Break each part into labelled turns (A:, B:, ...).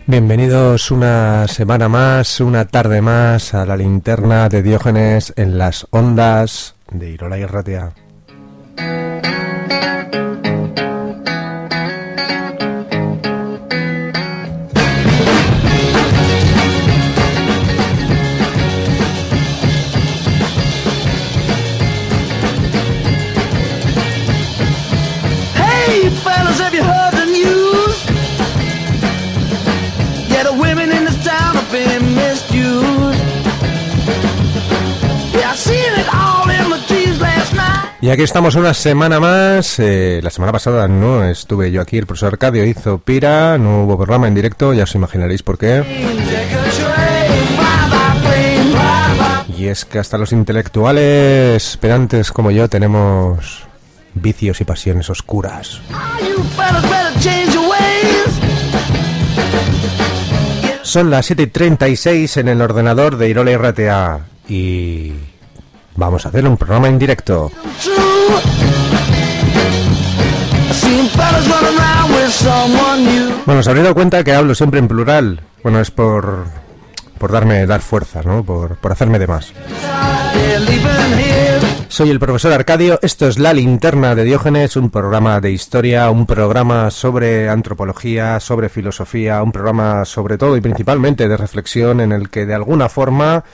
A: Bienvenidos una semana más, una tarde más a la linterna de Diógenes en las ondas de Irola y Ratia.
B: Hey, fellas, have you heard the news? Yeah, the women in this town have been misused. Yeah, I seen it all in the trees last night.
A: Y aquí estamos una semana más. La semana pasada no estuve yo aquí, el profesor Arcadio hizo pira, no hubo programa en directo, ya os imaginaréis por qué. Y es que hasta los intelectuales pedantes como yo tenemos vicios y pasiones oscuras. Son las 7:36 en el ordenador de Irola y Ratia y vamos a hacer un programa en directo. Bueno, os habréis dado cuenta que hablo siempre en plural. Bueno, es por dar fuerza, ¿no? Por hacerme de más. Soy el profesor Arcadio, esto es La Linterna de Diógenes, un programa de historia, un programa sobre antropología, sobre filosofía, un programa sobre todo y principalmente de reflexión en el que de alguna forma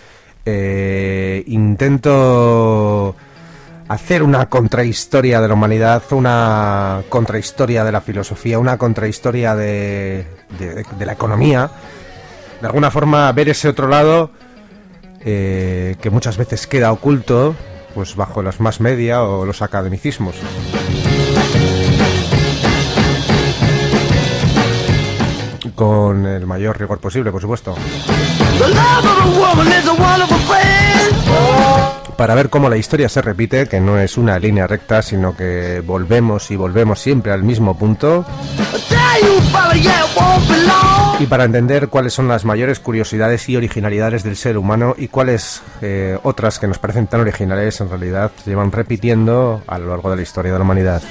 A: intento hacer una contrahistoria de la humanidad, una contrahistoria de la filosofía, una contrahistoria de la economía. De alguna forma ver ese otro lado que muchas veces queda oculto pues bajo los más media o los academicismos. Con el mayor rigor posible, por supuesto. Para ver cómo la historia se repite, que no es una línea recta, sino que volvemos y volvemos siempre al mismo punto. Y para entender cuáles son las mayores curiosidades y originalidades del ser humano y cuáles otras que nos parecen tan originales en realidad se llevan repitiendo a lo largo de la historia de la humanidad.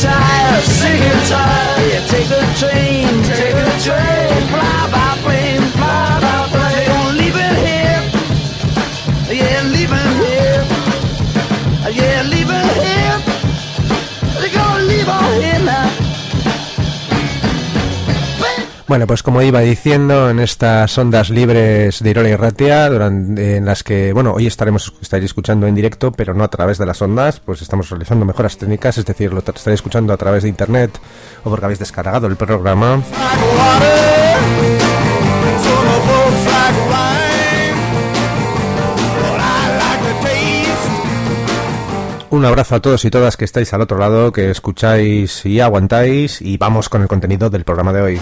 A: Bueno, pues como iba diciendo, en estas ondas libres de Irola y Ratia, en las que, bueno, hoy estaréis escuchando en directo, pero no a través de las ondas, pues estamos realizando mejoras técnicas, es decir, lo estaréis escuchando a través de internet o porque habéis descargado el programa. Un abrazo a todos y todas que estáis al otro lado, que escucháis y aguantáis, y vamos con el contenido del programa de hoy.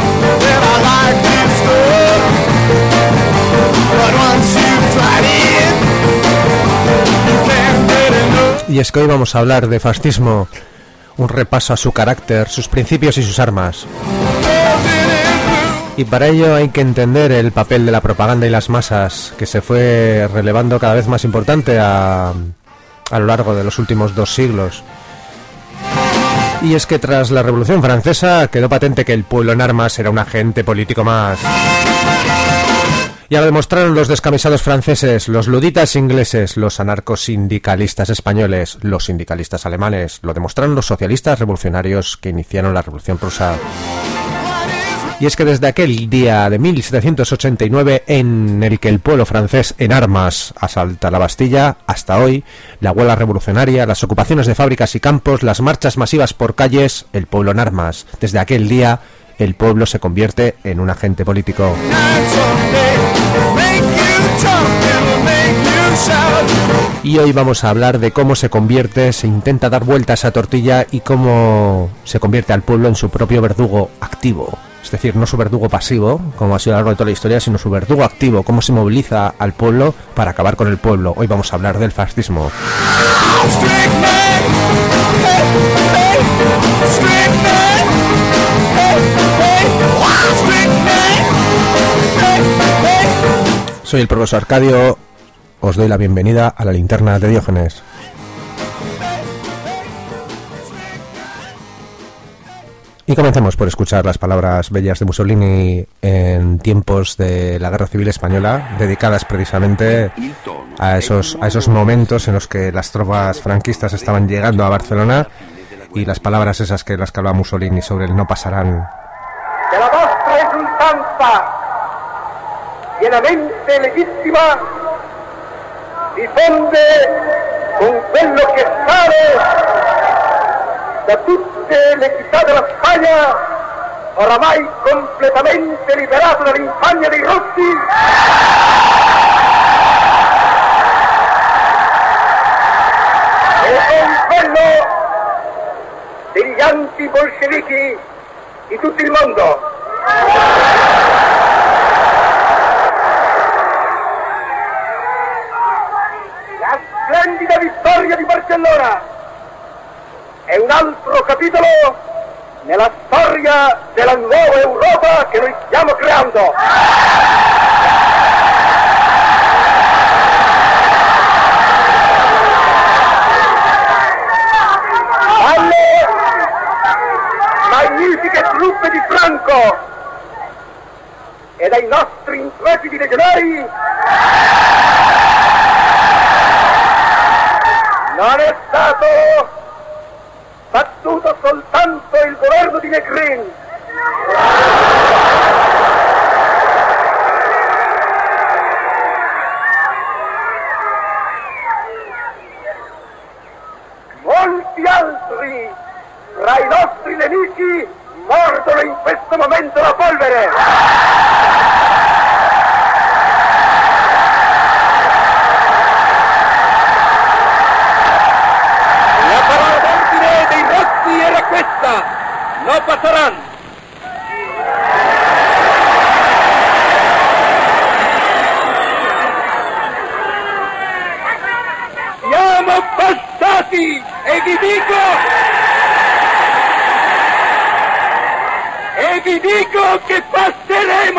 A: Y es que hoy vamos a hablar de fascismo, un repaso a su carácter, sus principios y sus armas. Y para ello hay que entender el papel de la propaganda y las masas, que se fue relevando cada vez más importante a lo largo de los últimos 2 siglos. Y es que tras la Revolución Francesa quedó patente que el pueblo en armas era un agente político más. Ya lo demostraron los descamisados franceses, los luditas ingleses, los anarcosindicalistas españoles, los sindicalistas alemanes, lo demostraron los socialistas revolucionarios que iniciaron la Revolución Prusa. Y es que desde aquel día de 1789 en el que el pueblo francés en armas asalta la Bastilla, hasta hoy, la huelga revolucionaria, las ocupaciones de fábricas y campos, las marchas masivas por calles, el pueblo en armas. Desde aquel día, el pueblo se convierte en un agente político. Y hoy vamos a hablar de cómo se intenta dar vuelta a esa tortilla y cómo se convierte al pueblo en su propio verdugo activo. Es decir, no su verdugo pasivo, como ha sido a lo largo de toda la historia, sino su verdugo activo, cómo se moviliza al pueblo para acabar con el pueblo. Hoy vamos a hablar del fascismo. Soy el profesor Arcadio, os doy la bienvenida a la linterna de Diógenes. Y comencemos por escuchar las palabras bellas de Mussolini en tiempos de la Guerra Civil Española, dedicadas precisamente a esos momentos en los que las tropas franquistas estaban llegando a Barcelona, y las palabras esas que las que hablaba Mussolini sobre el no pasarán.
C: Que la vostra esultanza, pienamente legittima, diffonde con quello che sale da tutte le città della Spagna, oramai completamente liberato dall'infamia dei rossi, e con quello degli anti-bolscevichi di tutto il mondo. La splendida vittoria di Barcellona è un altro capitolo nella storia della nuova Europa che noi stiamo creando. Alle magnifiche truppe di Franco e dai nostri intrepidi legionari non è stato battuto soltanto il governo di Negrin, molti altri tra i nostri nemici mordono in questo momento la polvere. Era questa, no pasarán. Siamo passati e vi dico che passeremo.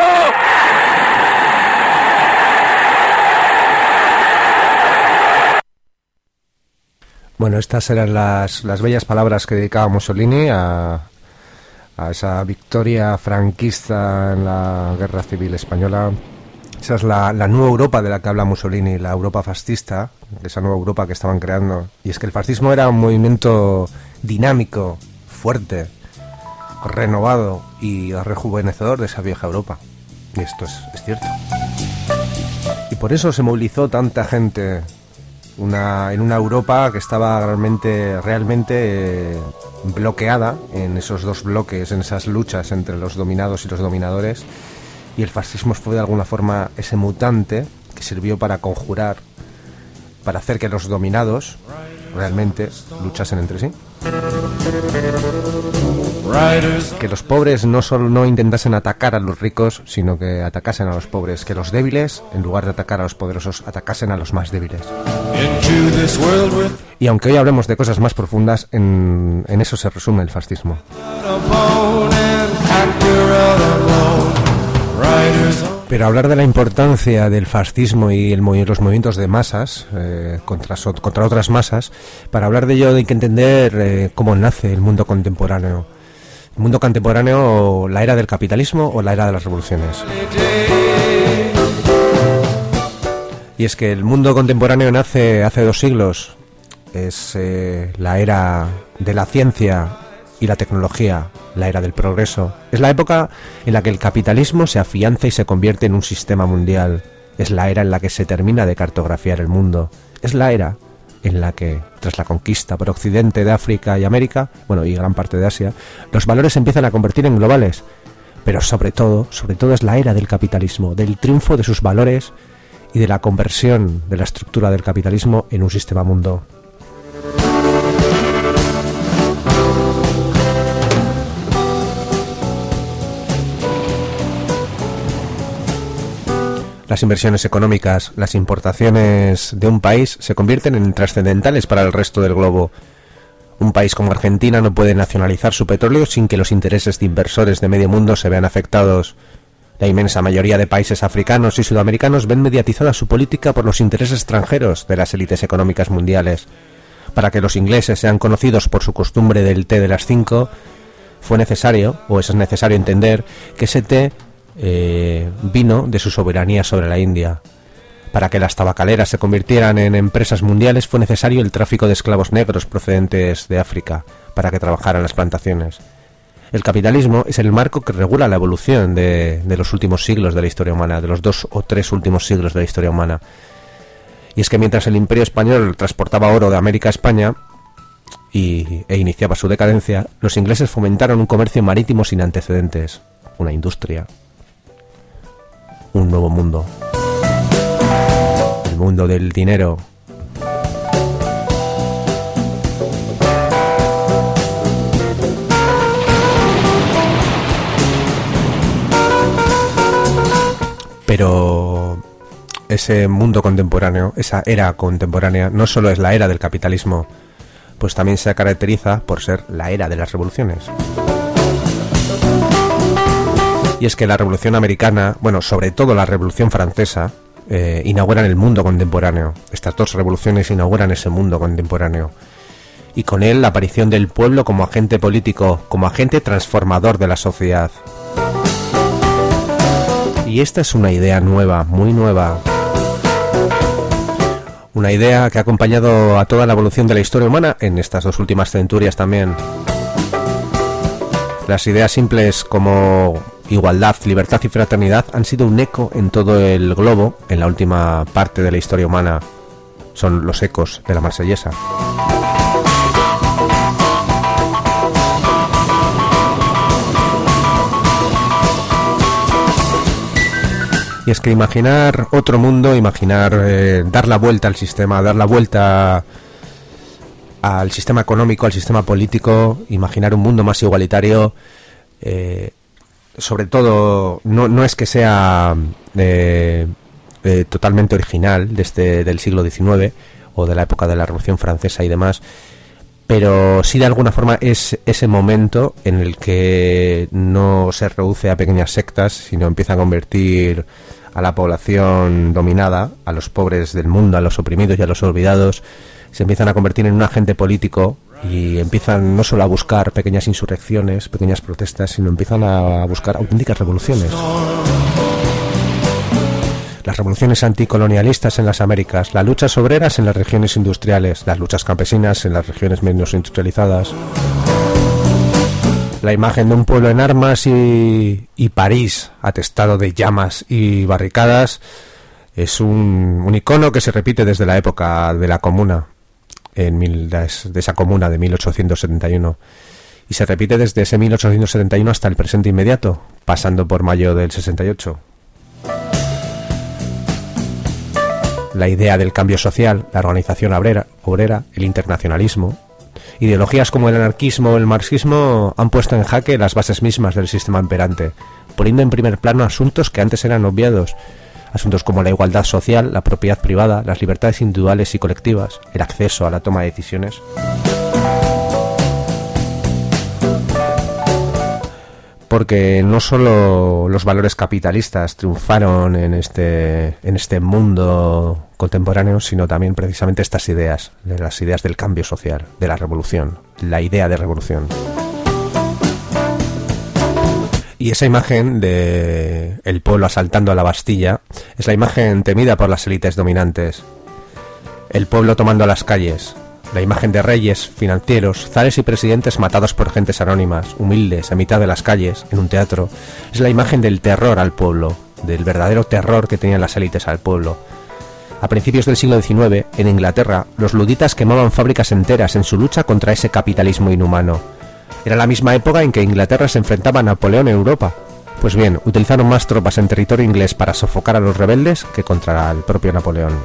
A: Bueno, estas eran las bellas palabras que dedicaba Mussolini a esa victoria franquista en la Guerra Civil Española. Esa es la nueva Europa de la que habla Mussolini, la Europa fascista, esa nueva Europa que estaban creando. Y es que el fascismo era un movimiento dinámico, fuerte, renovado y rejuvenecedor de esa vieja Europa. Y esto es cierto. Y por eso se movilizó tanta gente en una Europa que estaba realmente bloqueada en esos dos bloques, en esas luchas entre los dominados y los dominadores, y el fascismo fue de alguna forma ese mutante que sirvió para conjurar, para hacer que los dominados realmente luchasen entre sí. Que los pobres no intentasen atacar a los ricos, sino que atacasen a los pobres. Que los débiles, en lugar de atacar a los poderosos, atacasen a los más débiles. Y aunque hoy hablemos de cosas más profundas, en eso se resume el fascismo. Pero hablar de la importancia del fascismo y los movimientos de masas contra otras masas, para hablar de ello hay que entender cómo nace el mundo contemporáneo. El mundo contemporáneo, la era del capitalismo o la era de las revoluciones. Y es que el mundo contemporáneo nace hace 2 siglos. Es la era de la ciencia y la tecnología, la era del progreso. Es la época en la que el capitalismo se afianza y se convierte en un sistema mundial. Es la era en la que se termina de cartografiar el mundo. Es la era en la que, tras la conquista por Occidente de África y América, y gran parte de Asia, los valores se empiezan a convertir en globales. Pero sobre todo es la era del capitalismo, del triunfo de sus valores y de la conversión de la estructura del capitalismo en un sistema mundo. Las inversiones económicas, las importaciones de un país se convierten en trascendentales para el resto del globo. Un país como Argentina no puede nacionalizar su petróleo sin que los intereses de inversores de medio mundo se vean afectados. La inmensa mayoría de países africanos y sudamericanos ven mediatizada su política por los intereses extranjeros de las élites económicas mundiales. Para que los ingleses sean conocidos por su costumbre del té de las 5, fue necesario, o es necesario entender, que ese té vino de su soberanía sobre la India. Para que las tabacaleras se convirtieran en empresas mundiales fue necesario el tráfico de esclavos negros procedentes de África para que trabajaran las plantaciones. El capitalismo es el marco que regula la evolución de los últimos siglos de la historia humana, de los 2 o 3 últimos siglos de la historia humana. Y es que mientras el Imperio Español transportaba oro de América a España e iniciaba su decadencia, los ingleses fomentaron un comercio marítimo sin antecedentes, una industria, un nuevo mundo. El mundo del dinero. Pero ese mundo contemporáneo, esa era contemporánea, no solo es la era del capitalismo, pues también se caracteriza por ser la era de las revoluciones. Y es que la Revolución Americana, bueno, sobre todo la Revolución Francesa, inauguran el mundo contemporáneo. Estas dos revoluciones inauguran ese mundo contemporáneo. Y con él la aparición del pueblo como agente político, como agente transformador de la sociedad. Y esta es una idea nueva, muy nueva. Una idea que ha acompañado a toda la evolución de la historia humana en estas 2 últimas centurias también. Las ideas simples como igualdad, libertad y fraternidad han sido un eco en todo el globo en la última parte de la historia humana. Son los ecos de la Marsellesa. Y es que imaginar otro mundo, dar la vuelta al sistema, dar la vuelta al sistema económico, al sistema político, imaginar un mundo más igualitario, sobre todo no es que sea totalmente original del siglo XIX o de la época de la Revolución Francesa y demás, pero sí de alguna forma es ese momento en el que no se reduce a pequeñas sectas, sino empieza a convertir a la población dominada, a los pobres del mundo, a los oprimidos y a los olvidados, se empiezan a convertir en un agente político y empiezan no solo a buscar pequeñas insurrecciones, pequeñas protestas, sino empiezan a buscar auténticas revoluciones. Las revoluciones anticolonialistas en las Américas, las luchas obreras en las regiones industriales, las luchas campesinas en las regiones menos industrializadas. La imagen de un pueblo en armas y París atestado de llamas y barricadas es un icono que se repite desde la época de la Comuna, de esa Comuna de 1871, y se repite desde ese 1871 hasta el presente inmediato, pasando por mayo del 68. La idea del cambio social, la organización obrera, el internacionalismo. Ideologías como el anarquismo o el marxismo han puesto en jaque las bases mismas del sistema imperante, poniendo en primer plano asuntos que antes eran obviados, asuntos como la igualdad social, la propiedad privada, las libertades individuales y colectivas, el acceso a la toma de decisiones. Porque no solo los valores capitalistas triunfaron en este mundo contemporáneo, sino también precisamente estas ideas, de las ideas del cambio social, de la revolución, la idea de revolución. Y esa imagen de el pueblo asaltando a la Bastilla es la imagen temida por las élites dominantes. El pueblo tomando las calles. La imagen de reyes, financieros, zares y presidentes matados por gentes anónimas, humildes, a mitad de las calles, en un teatro, es la imagen del terror al pueblo, del verdadero terror que tenían las élites al pueblo. A principios del siglo XIX, en Inglaterra, los luditas quemaban fábricas enteras en su lucha contra ese capitalismo inhumano. Era la misma época en que Inglaterra se enfrentaba a Napoleón en Europa. Pues bien, utilizaron más tropas en territorio inglés para sofocar a los rebeldes que contra el propio Napoleón.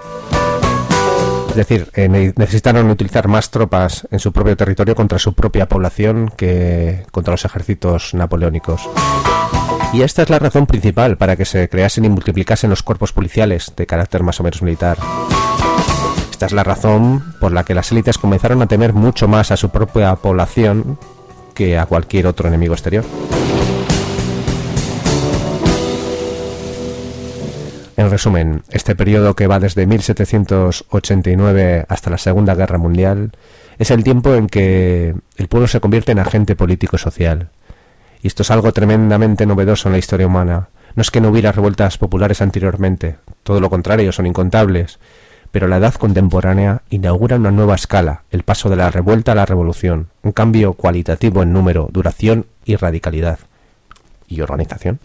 A: Es decir, necesitaron utilizar más tropas en su propio territorio contra su propia población que contra los ejércitos napoleónicos. Y esta es la razón principal para que se creasen y multiplicasen los cuerpos policiales de carácter más o menos militar. Esta es la razón por la que las élites comenzaron a temer mucho más a su propia población que a cualquier otro enemigo exterior. En resumen, este periodo que va desde 1789 hasta la Segunda Guerra Mundial es el tiempo en que el pueblo se convierte en agente político y social. Y esto es algo tremendamente novedoso en la historia humana. No es que no hubiera revueltas populares anteriormente, todo lo contrario, son incontables. Pero la edad contemporánea inaugura una nueva escala, el paso de la revuelta a la revolución, un cambio cualitativo en número, duración y radicalidad. Y organización.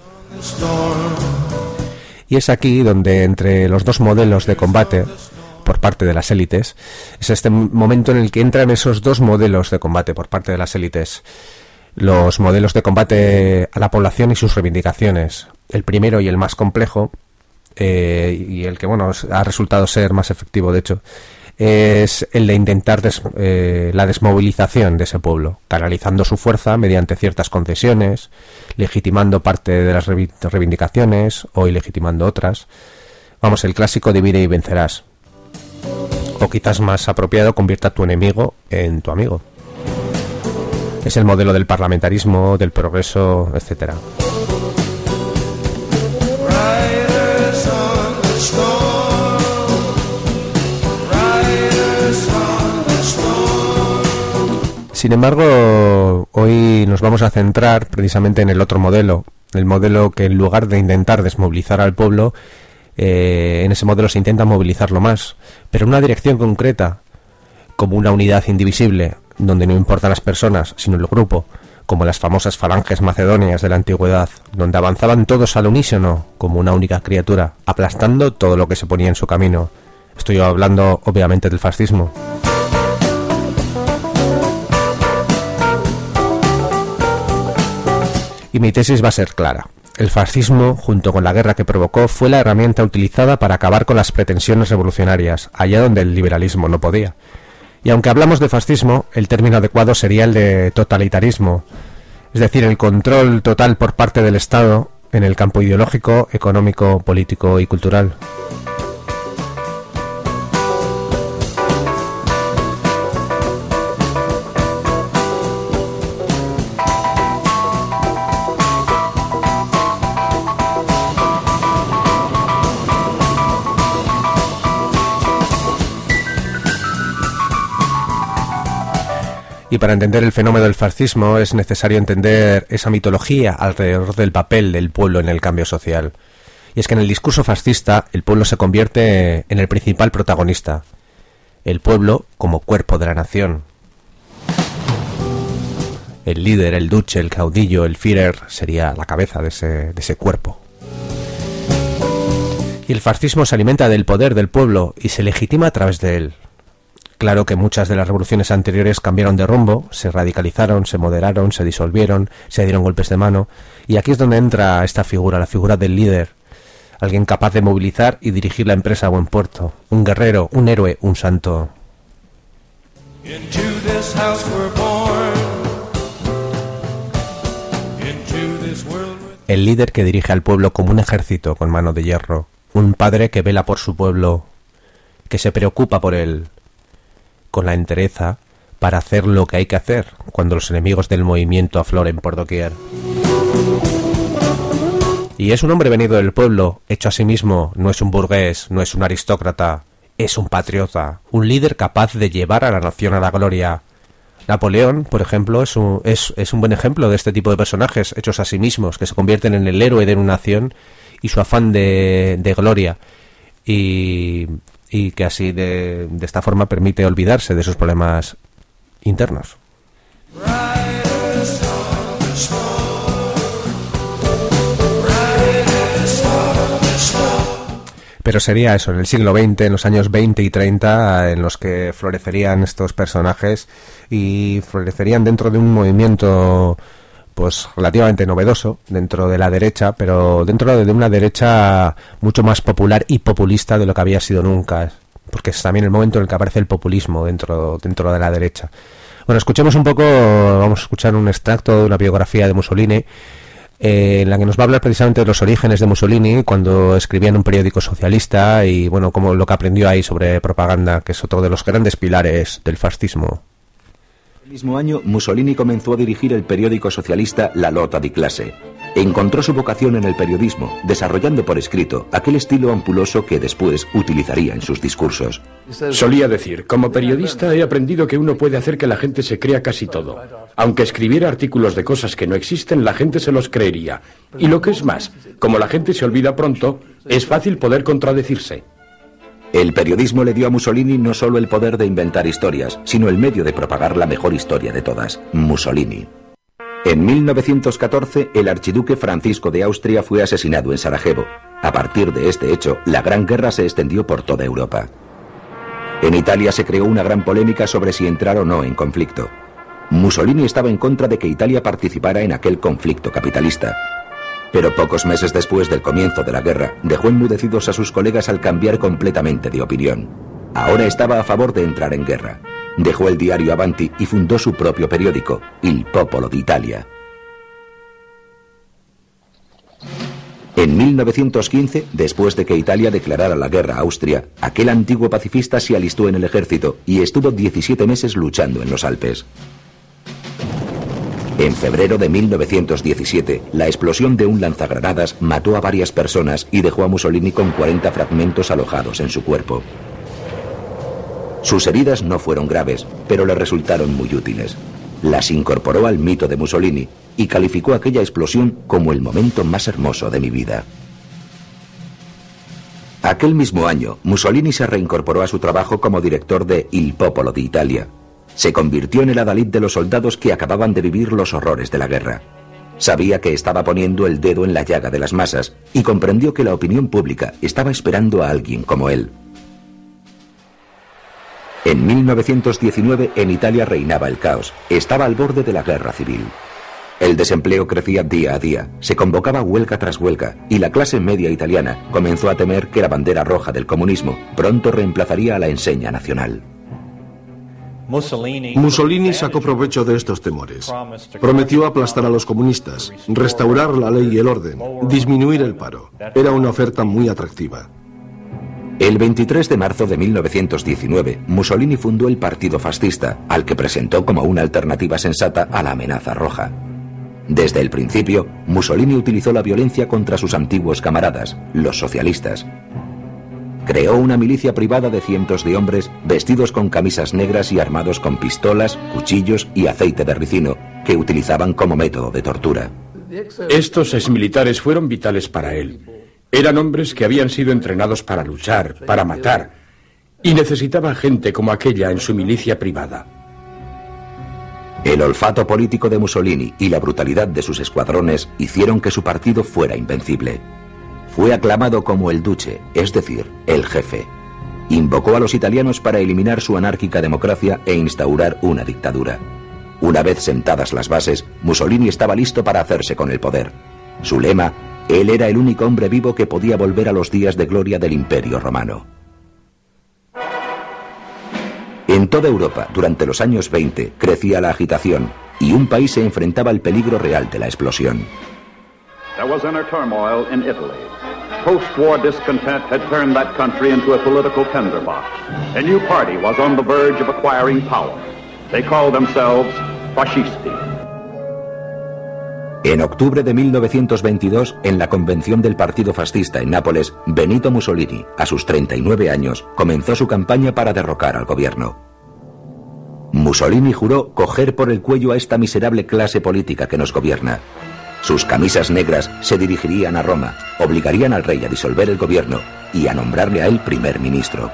A: Y es aquí donde entre los dos modelos de combate por parte de las élites, es este momento en el que entran esos dos modelos de combate por parte de las élites. Los modelos de combate a la población y sus reivindicaciones. El primero y el más complejo, y el que ha resultado ser más efectivo, de hecho, es el de intentar la desmovilización de ese pueblo, canalizando su fuerza mediante ciertas concesiones, legitimando parte de las reivindicaciones o ilegitimando otras. Vamos, el clásico divide y vencerás. O quizás más apropiado, convierta a tu enemigo en tu amigo. Es el modelo del parlamentarismo, del progreso, etcétera. Sin embargo, hoy nos vamos a centrar precisamente en el otro modelo, el modelo que en lugar de intentar desmovilizar al pueblo, en ese modelo se intenta movilizarlo más, pero en una dirección concreta, como una unidad indivisible, donde no importan las personas, sino el grupo, como las famosas falanges macedonias de la antigüedad, donde avanzaban todos al unísono, como una única criatura, aplastando todo lo que se ponía en su camino. Estoy hablando, obviamente, del fascismo. Y mi tesis va a ser clara. El fascismo, junto con la guerra que provocó, fue la herramienta utilizada para acabar con las pretensiones revolucionarias, allá donde el liberalismo no podía. Y aunque hablamos de fascismo, el término adecuado sería el de totalitarismo, es decir, el control total por parte del Estado en el campo ideológico, económico, político y cultural. Y para entender el fenómeno del fascismo es necesario entender esa mitología alrededor del papel del pueblo en el cambio social. Y es que en el discurso fascista el pueblo se convierte en el principal protagonista. El pueblo como cuerpo de la nación. El líder, el duce, el caudillo, el Führer sería la cabeza de ese cuerpo. Y el fascismo se alimenta del poder del pueblo y se legitima a través de él. Claro que muchas de las revoluciones anteriores cambiaron de rumbo, se radicalizaron, se moderaron, se disolvieron, se dieron golpes de mano, y aquí es donde entra esta figura, la figura del líder, alguien capaz de movilizar y dirigir la empresa a buen puerto, un guerrero, un héroe, un santo. El líder que dirige al pueblo como un ejército con mano de hierro, un padre que vela por su pueblo, que se preocupa por él, con la entereza para hacer lo que hay que hacer cuando los enemigos del movimiento afloren por doquier. Y es un hombre venido del pueblo, hecho a sí mismo, no es un burgués, no es un aristócrata, es un patriota, un líder capaz de llevar a la nación a la gloria. Napoleón, por ejemplo, es un buen ejemplo de este tipo de personajes hechos a sí mismos, que se convierten en el héroe de una nación y su afán de gloria. Y que así de esta forma permite olvidarse de sus problemas internos. Pero sería eso, en el siglo XX, en los años 20 y 30, en los que florecerían estos personajes y florecerían dentro de un movimiento pues relativamente novedoso dentro de la derecha, pero dentro de una derecha mucho más popular y populista de lo que había sido nunca, porque es también el momento en el que aparece el populismo dentro de la derecha. Bueno, escuchemos un poco, vamos a escuchar un extracto de una biografía de Mussolini, en la que nos va a hablar precisamente de los orígenes de Mussolini cuando escribía en un periódico socialista y bueno, como lo que aprendió ahí sobre propaganda, que es otro de los grandes pilares del fascismo.
D: El mismo año, Mussolini comenzó a dirigir el periódico socialista La Lotta di Classe. Encontró su vocación en el periodismo, desarrollando por escrito aquel estilo ampuloso que después utilizaría en sus discursos.
E: Solía decir, como periodista he aprendido que uno puede hacer que la gente se crea casi todo. Aunque escribiera artículos de cosas que no existen, la gente se los creería. Y lo que es más, como la gente se olvida pronto, es fácil poder contradecirse.
D: El periodismo le dio a Mussolini no solo el poder de inventar historias, sino el medio de propagar la mejor historia de todas, Mussolini. En 1914, el archiduque Francisco de Austria fue asesinado en Sarajevo. A partir de este hecho, la Gran Guerra se extendió por toda Europa. En Italia se creó una gran polémica sobre si entrar o no en conflicto. Mussolini estaba en contra de que Italia participara en aquel conflicto capitalista. Pero pocos meses después del comienzo de la guerra, dejó enmudecidos a sus colegas al cambiar completamente de opinión. Ahora estaba a favor de entrar en guerra. Dejó el diario Avanti y fundó su propio periódico, Il Popolo d'Italia. En 1915, después de que Italia declarara la guerra a Austria, aquel antiguo pacifista se alistó en el ejército y estuvo 17 meses luchando en los Alpes. En febrero de 1917, la explosión de un lanzagranadas mató a varias personas y dejó a Mussolini con 40 fragmentos alojados en su cuerpo. Sus heridas no fueron graves, pero le resultaron muy útiles. Las incorporó al mito de Mussolini y calificó aquella explosión como el momento más hermoso de mi vida. Aquel mismo año, Mussolini se reincorporó a su trabajo como director de Il Popolo d'Italia. Se convirtió en el adalid de los soldados que acababan de vivir los horrores de la guerra. Sabía que estaba poniendo el dedo en la llaga de las masas y comprendió que la opinión pública estaba esperando a alguien como él. En 1919 en Italia reinaba el caos. Estaba al borde de la guerra civil. El desempleo crecía día a día, se convocaba huelga tras huelga y la clase media italiana comenzó a temer que la bandera roja del comunismo pronto reemplazaría a la enseña nacional.
F: Mussolini sacó provecho de estos temores. Prometió aplastar a los comunistas, restaurar la ley y el orden, disminuir el paro. Era una oferta muy atractiva.
D: El 23 de marzo de 1919, Mussolini fundó el Partido Fascista, al que presentó como una alternativa sensata a la amenaza roja. Desde el principio, Mussolini utilizó la violencia contra sus antiguos camaradas, los socialistas. Creó una milicia privada de cientos de hombres vestidos con camisas negras y armados con pistolas, cuchillos y aceite de ricino, que utilizaban como método de tortura.
E: Estos exmilitares fueron vitales para él. Eran hombres que habían sido entrenados para luchar, para matar, y necesitaba gente como aquella en su milicia privada.
D: El olfato político de Mussolini y la brutalidad de sus escuadrones hicieron que su partido fuera invencible. Fue aclamado como el duce, es decir, el jefe. Invocó a los italianos para eliminar su anárquica democracia e instaurar una dictadura. Una vez sentadas las bases, Mussolini estaba listo para hacerse con el poder. Su lema: él era el único hombre vivo que podía volver a los días de gloria del Imperio Romano. En toda Europa, durante los años 20, crecía la agitación y un país se enfrentaba al peligro real de la explosión.
G: There was inner turmoil in Italy. Post-war discontent had turned that country into a political tinderbox. A new party was on the verge of acquiring power. They called themselves Fascisti.
D: En octubre de 1922, en la convención del Partido Fascista en Nápoles, Benito Mussolini, a sus 39 años, comenzó su campaña para derrocar al gobierno. Mussolini juró coger por el cuello a esta miserable clase política que nos gobierna. Sus camisas negras se dirigirían a Roma, obligarían al rey a disolver el gobierno y a nombrarle a él primer ministro.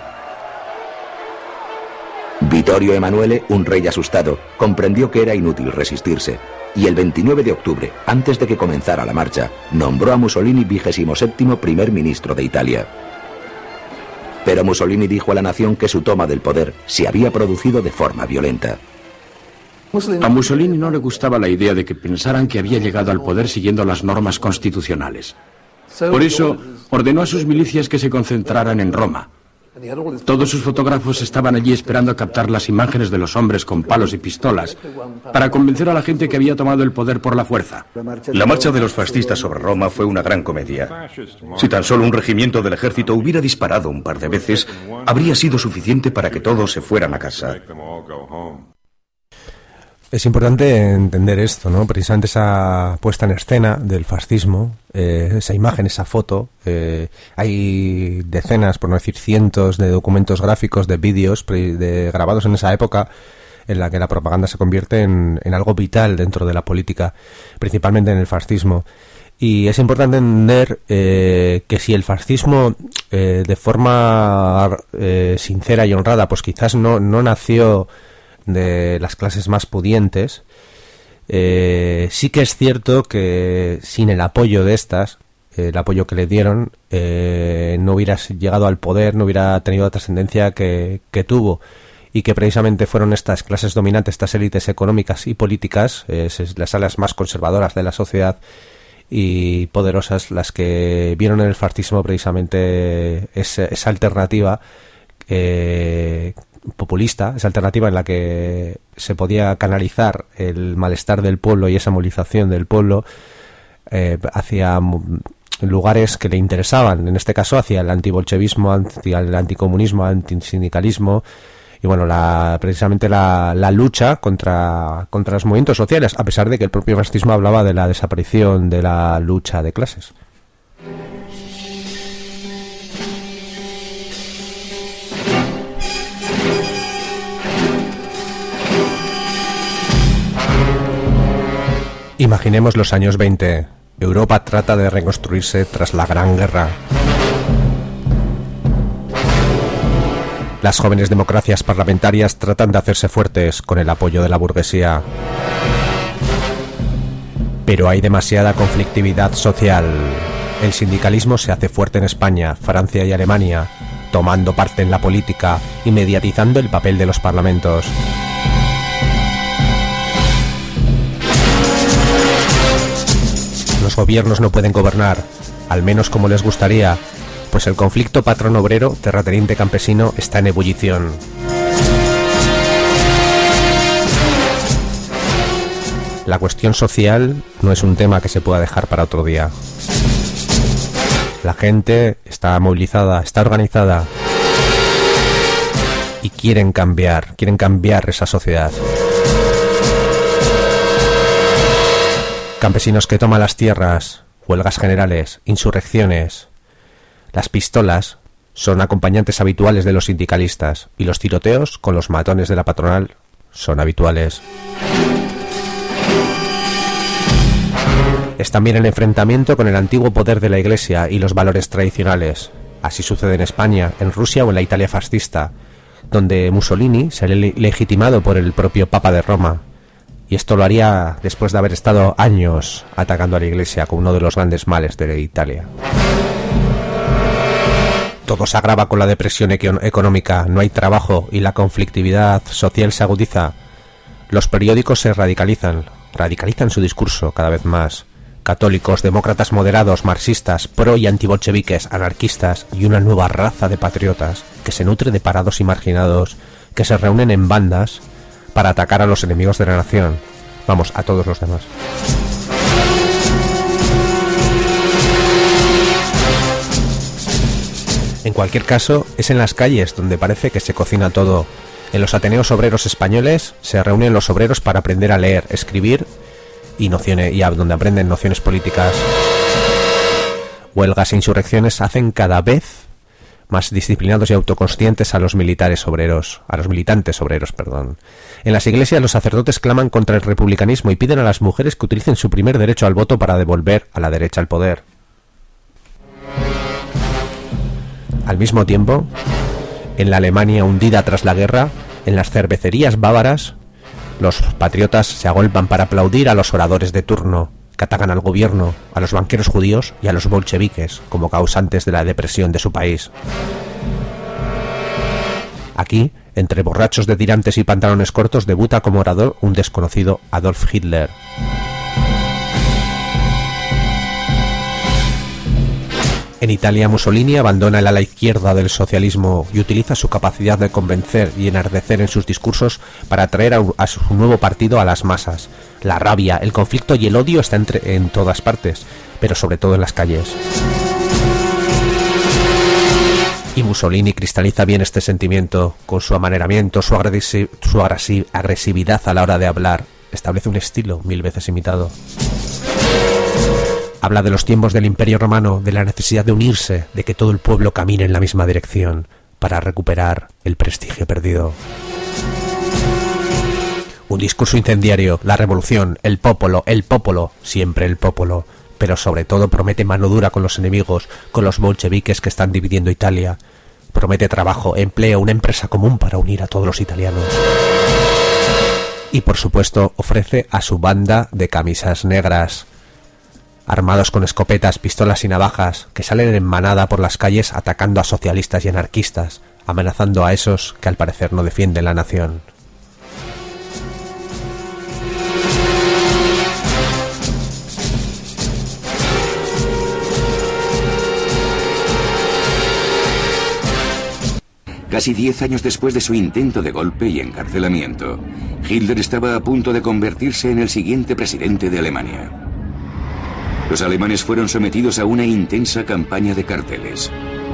D: Vittorio Emanuele, un rey asustado, comprendió que era inútil resistirse, y el 29 de octubre, antes de que comenzara la marcha, nombró a Mussolini 27º primer ministro de Italia. Pero Mussolini dijo a la nación que su toma del poder se había producido de forma violenta.
E: A Mussolini no le gustaba la idea de que pensaran que había llegado al poder siguiendo las normas constitucionales. Por eso, ordenó a sus milicias que se concentraran en Roma. Todos sus fotógrafos estaban allí esperando captar las imágenes de los hombres con palos y pistolas para convencer a la gente que había tomado el poder por la fuerza.
H: La marcha de los fascistas sobre Roma fue una gran comedia. Si tan solo un regimiento del ejército hubiera disparado un par de veces, habría sido suficiente para que todos se fueran a casa.
A: Es importante entender esto, ¿no? Precisamente esa puesta en escena del fascismo, esa imagen, esa foto. Hay decenas, por no decir cientos, de documentos gráficos, de vídeos grabados en esa época en la que la propaganda se convierte en algo vital dentro de la política, principalmente en el fascismo. Y es importante entender que si el fascismo, de forma sincera y honrada, pues quizás no nació de las clases más pudientes, sí que es cierto que sin el apoyo de estas, el apoyo que le dieron, no hubiera llegado al poder, no hubiera tenido la trascendencia que tuvo, y que precisamente fueron estas clases dominantes, estas élites económicas y políticas, las alas más conservadoras de la sociedad y poderosas, las que vieron en el fascismo precisamente esa alternativa populista, esa alternativa en la que se podía canalizar el malestar del pueblo y esa movilización del pueblo hacia lugares que le interesaban, en este caso hacia el antibolchevismo, hacia el anticomunismo, antisindicalismo y bueno, precisamente la lucha contra los movimientos sociales, a pesar de que el propio fascismo hablaba de la desaparición de la lucha de clases. Imaginemos los años 20. Europa trata de reconstruirse tras la Gran Guerra. Las jóvenes democracias parlamentarias tratan de hacerse fuertes con el apoyo de la burguesía. Pero hay demasiada conflictividad social. El sindicalismo se hace fuerte en España, Francia y Alemania, tomando parte en la política y mediatizando el papel de los parlamentos. Los gobiernos no pueden gobernar, al menos como les gustaría, pues el conflicto patrón-obrero, terrateniente-campesino está en ebullición. La cuestión social no es un tema que se pueda dejar para otro día. La gente está movilizada, está organizada y quieren cambiar esa sociedad. Campesinos que toman las tierras, huelgas generales, insurrecciones. Las pistolas son acompañantes habituales de los sindicalistas y los tiroteos con los matones de la patronal son habituales. Es también el enfrentamiento con el antiguo poder de la Iglesia y los valores tradicionales. Así sucede en España, en Rusia o en la Italia fascista, donde Mussolini será legitimado por el propio Papa de Roma. Y esto lo haría después de haber estado años atacando a la Iglesia como uno de los grandes males de Italia. Todo se agrava con la depresión económica, no hay trabajo y la conflictividad social se agudiza. Los periódicos se radicalizan su discurso cada vez más. Católicos, demócratas moderados, marxistas, pro y antibolcheviques, anarquistas y una nueva raza de patriotas que se nutre de parados y marginados, que se reúnen en bandas para atacar a los enemigos de la nación. Vamos, a todos los demás. En cualquier caso, es en las calles donde parece que se cocina todo. En los ateneos obreros españoles se reúnen los obreros para aprender a leer, escribir y donde aprenden nociones políticas. Huelgas e insurrecciones hacen cada vez más disciplinados y autoconscientes a los militantes obreros. En las iglesias los sacerdotes claman contra el republicanismo y piden a las mujeres que utilicen su primer derecho al voto para devolver a la derecha el poder. Al mismo tiempo, en la Alemania hundida tras la guerra, en las cervecerías bávaras, los patriotas se agolpan para aplaudir a los oradores de turno, que atacan al gobierno, a los banqueros judíos y a los bolcheviques como causantes de la depresión de su país. Aquí, entre borrachos de tirantes y pantalones cortos, debuta como orador un desconocido Adolf Hitler. En Italia, Mussolini abandona el ala izquierda del socialismo y utiliza su capacidad de convencer y enardecer en sus discursos para atraer a su nuevo partido a las masas. La rabia, el conflicto y el odio están en todas partes, pero sobre todo en las calles. Y Mussolini cristaliza bien este sentimiento con su amaneramiento, su agresividad a la hora de hablar establece un estilo 1000 veces imitado. Habla de los tiempos del Imperio Romano, de la necesidad de unirse, de que todo el pueblo camine en la misma dirección para recuperar el prestigio perdido. Un discurso incendiario, la revolución, el popolo, siempre el popolo, pero sobre todo promete mano dura con los enemigos, con los bolcheviques que están dividiendo Italia. Promete trabajo, empleo, una empresa común para unir a todos los italianos. Y por supuesto ofrece a su banda de camisas negras, armados con escopetas, pistolas y navajas, que salen en manada por las calles atacando a socialistas y anarquistas, amenazando a esos que al parecer no defienden la nación.
D: Casi 10 años después de su intento de golpe y encarcelamiento, Hitler estaba a punto de convertirse en el siguiente presidente de Alemania. Los alemanes fueron sometidos a una intensa campaña de carteles.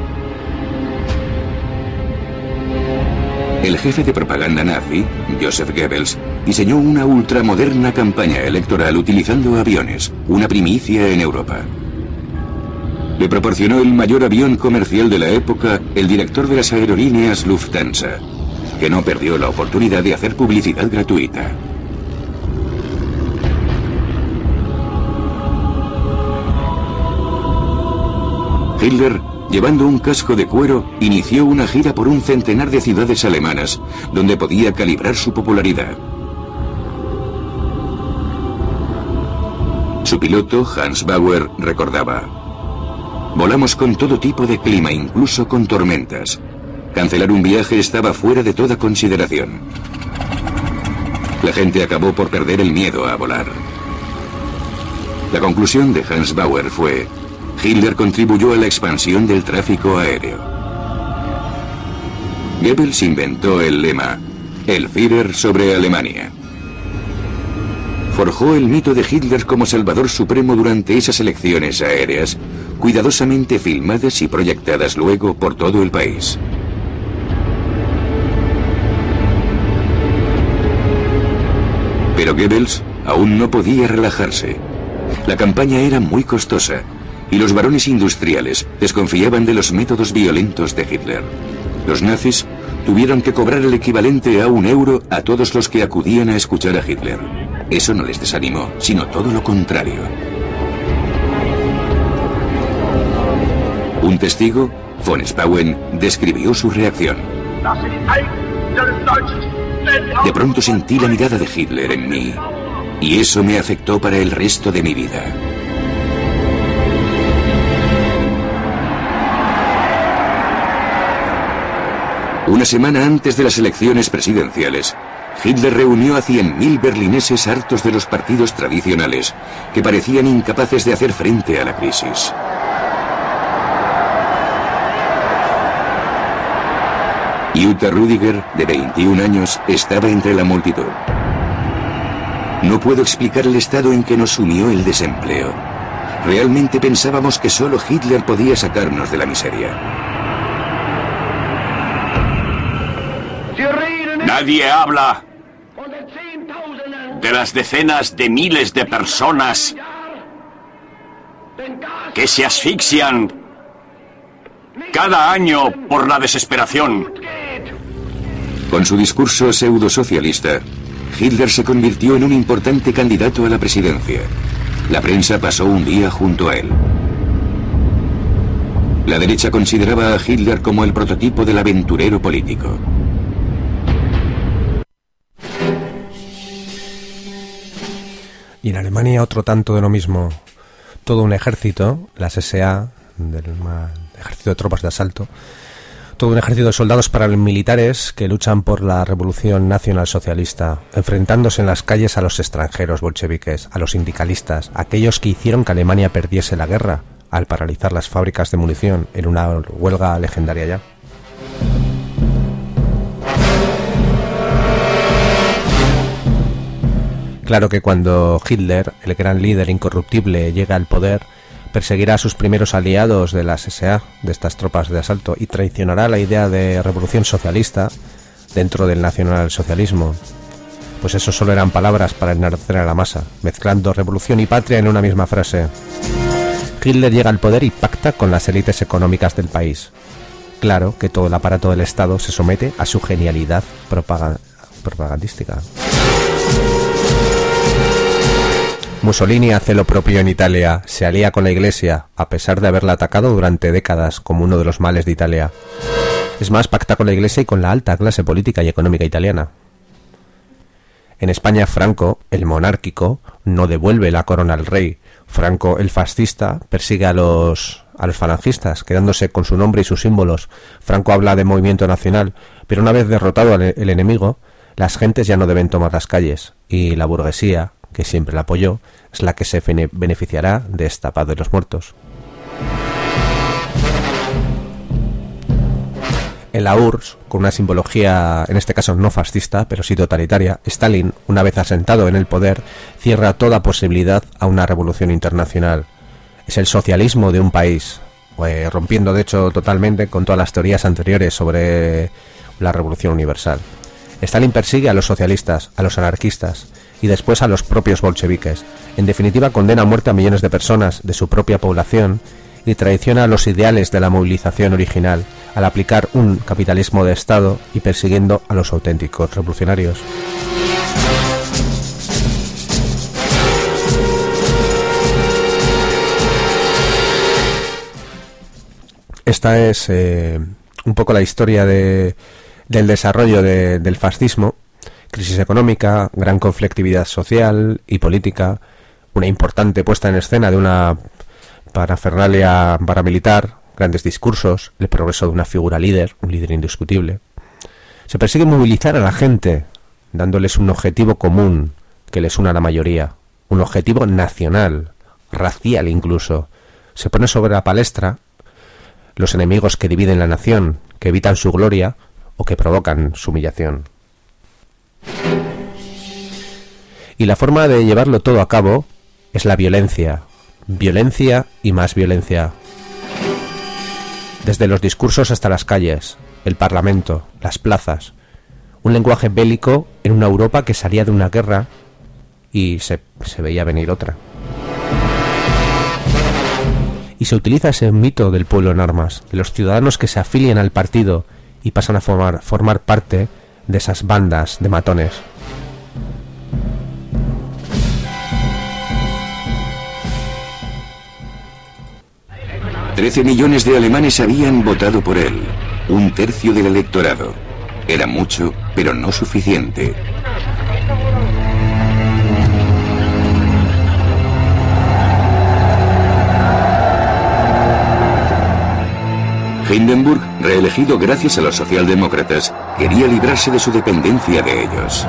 D: El jefe de propaganda nazi, Joseph Goebbels, diseñó una ultramoderna campaña electoral utilizando aviones, una primicia en Europa. Le proporcionó el mayor avión comercial de la época el director de las aerolíneas Lufthansa, que no perdió la oportunidad de hacer publicidad gratuita. Hitler, llevando un casco de cuero, inició una gira por un centenar de ciudades alemanas, donde podía calibrar su popularidad. Su piloto, Hans Bauer, recordaba: volamos con todo tipo de clima, incluso con tormentas. Cancelar un viaje estaba fuera de toda consideración. La gente acabó por perder el miedo a volar. La conclusión de Hans Bauer fue: Hitler contribuyó a la expansión del tráfico aéreo. Goebbels inventó el lema «El Führer sobre Alemania». Forjó el mito de Hitler como salvador supremo durante esas elecciones aéreas, cuidadosamente filmadas y proyectadas luego por todo el país. Pero Goebbels aún no podía relajarse. La campaña era muy costosa y los varones industriales desconfiaban de los métodos violentos de Hitler. Los nazis tuvieron que cobrar el equivalente a €1 a todos los que acudían a escuchar a Hitler. Eso no les desanimó, sino todo lo contrario. Un testigo, von Spauen, describió su reacción. De pronto sentí la mirada de Hitler en mí, y eso me afectó para el resto de mi vida. Una semana antes de las elecciones presidenciales, Hitler reunió a 100.000 berlineses hartos de los partidos tradicionales, que parecían incapaces de hacer frente a la crisis. Jutta Rüdiger, de 21 años, estaba entre la multitud. No puedo explicar el estado en que nos sumió el desempleo. Realmente pensábamos que solo Hitler podía sacarnos de la miseria.
I: Nadie habla de las decenas de miles de personas que se asfixian cada año por la desesperación.
D: Con su discurso pseudosocialista, Hitler se convirtió en un importante candidato a la presidencia. La prensa pasó un día junto a él. La derecha consideraba a Hitler como el prototipo del aventurero político.
A: Y en Alemania otro tanto de lo mismo. Todo un ejército, las SA, del ejército de tropas de asalto, todo un ejército de soldados paramilitares que luchan por la revolución nacionalsocialista, enfrentándose en las calles a los extranjeros bolcheviques, a los sindicalistas, aquellos que hicieron que Alemania perdiese la guerra al paralizar las fábricas de munición en una huelga legendaria ya. Claro que cuando Hitler, el gran líder incorruptible, llega al poder, perseguirá a sus primeros aliados de las SA, de estas tropas de asalto, y traicionará la idea de revolución socialista dentro del nacionalsocialismo. Pues eso solo eran palabras para enardecer a la masa, mezclando revolución y patria en una misma frase. Hitler llega al poder y pacta con las élites económicas del país. Claro que todo el aparato del Estado se somete a su genialidad propagandística. Mussolini hace lo propio en Italia, se alía con la Iglesia, a pesar de haberla atacado durante décadas como uno de los males de Italia. Es más, pacta con la Iglesia y con la alta clase política y económica italiana. En España, Franco, el monárquico, no devuelve la corona al rey. Franco, el fascista, persigue a los falangistas, quedándose con su nombre y sus símbolos. Franco habla de movimiento nacional, pero una vez derrotado el enemigo, las gentes ya no deben tomar las calles, y la burguesía, que siempre la apoyó, es la que se beneficiará de esta paz de los muertos. En la URSS, con una simbología, en este caso no fascista, pero sí totalitaria, Stalin, una vez asentado en el poder, cierra toda posibilidad a una revolución internacional. Es el socialismo de un país, rompiendo de hecho totalmente con todas las teorías anteriores sobre la revolución universal. Stalin persigue a los socialistas, a los anarquistas y después a los propios bolcheviques. En definitiva, condena a muerte a millones de personas de su propia población y traiciona los ideales de la movilización original al aplicar un capitalismo de Estado y persiguiendo a los auténticos revolucionarios. Esta es un poco la historia del desarrollo del fascismo. Crisis económica, gran conflictividad social y política, una importante puesta en escena de una parafernalia paramilitar, grandes discursos, el progreso de una figura líder, un líder indiscutible. Se persigue movilizar a la gente, dándoles un objetivo común que les una a la mayoría, un objetivo nacional, racial incluso. Se pone sobre la palestra los enemigos que dividen la nación, que evitan su gloria o que provocan su humillación. Y la forma de llevarlo todo a cabo es la violencia. Violencia y más violencia. Desde los discursos hasta las calles, el parlamento, las plazas. Un lenguaje bélico en una Europa que salía de una guerra y se veía venir otra. Y se utiliza ese mito del pueblo en armas, de los ciudadanos que se afilian al partido y pasan a formar parte de esas bandas de matones.
J: $13 millones de alemanes habían votado por él, un tercio del electorado. Era mucho, pero no suficiente. Hindenburg, reelegido gracias a los socialdemócratas, quería librarse de su dependencia de ellos.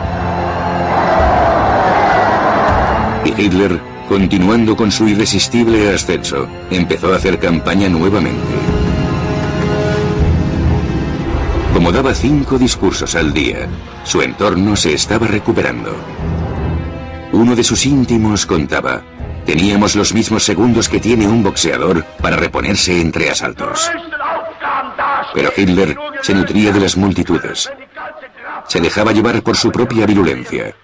J: Y Hitler, continuando con su irresistible ascenso, empezó a hacer campaña nuevamente. Como daba 5 discursos al día, su entorno se estaba recuperando. Uno de sus íntimos contaba: teníamos los mismos segundos que tiene un boxeador para reponerse entre asaltos. Pero Hitler se nutría de las multitudes. Se dejaba llevar por su propia virulencia.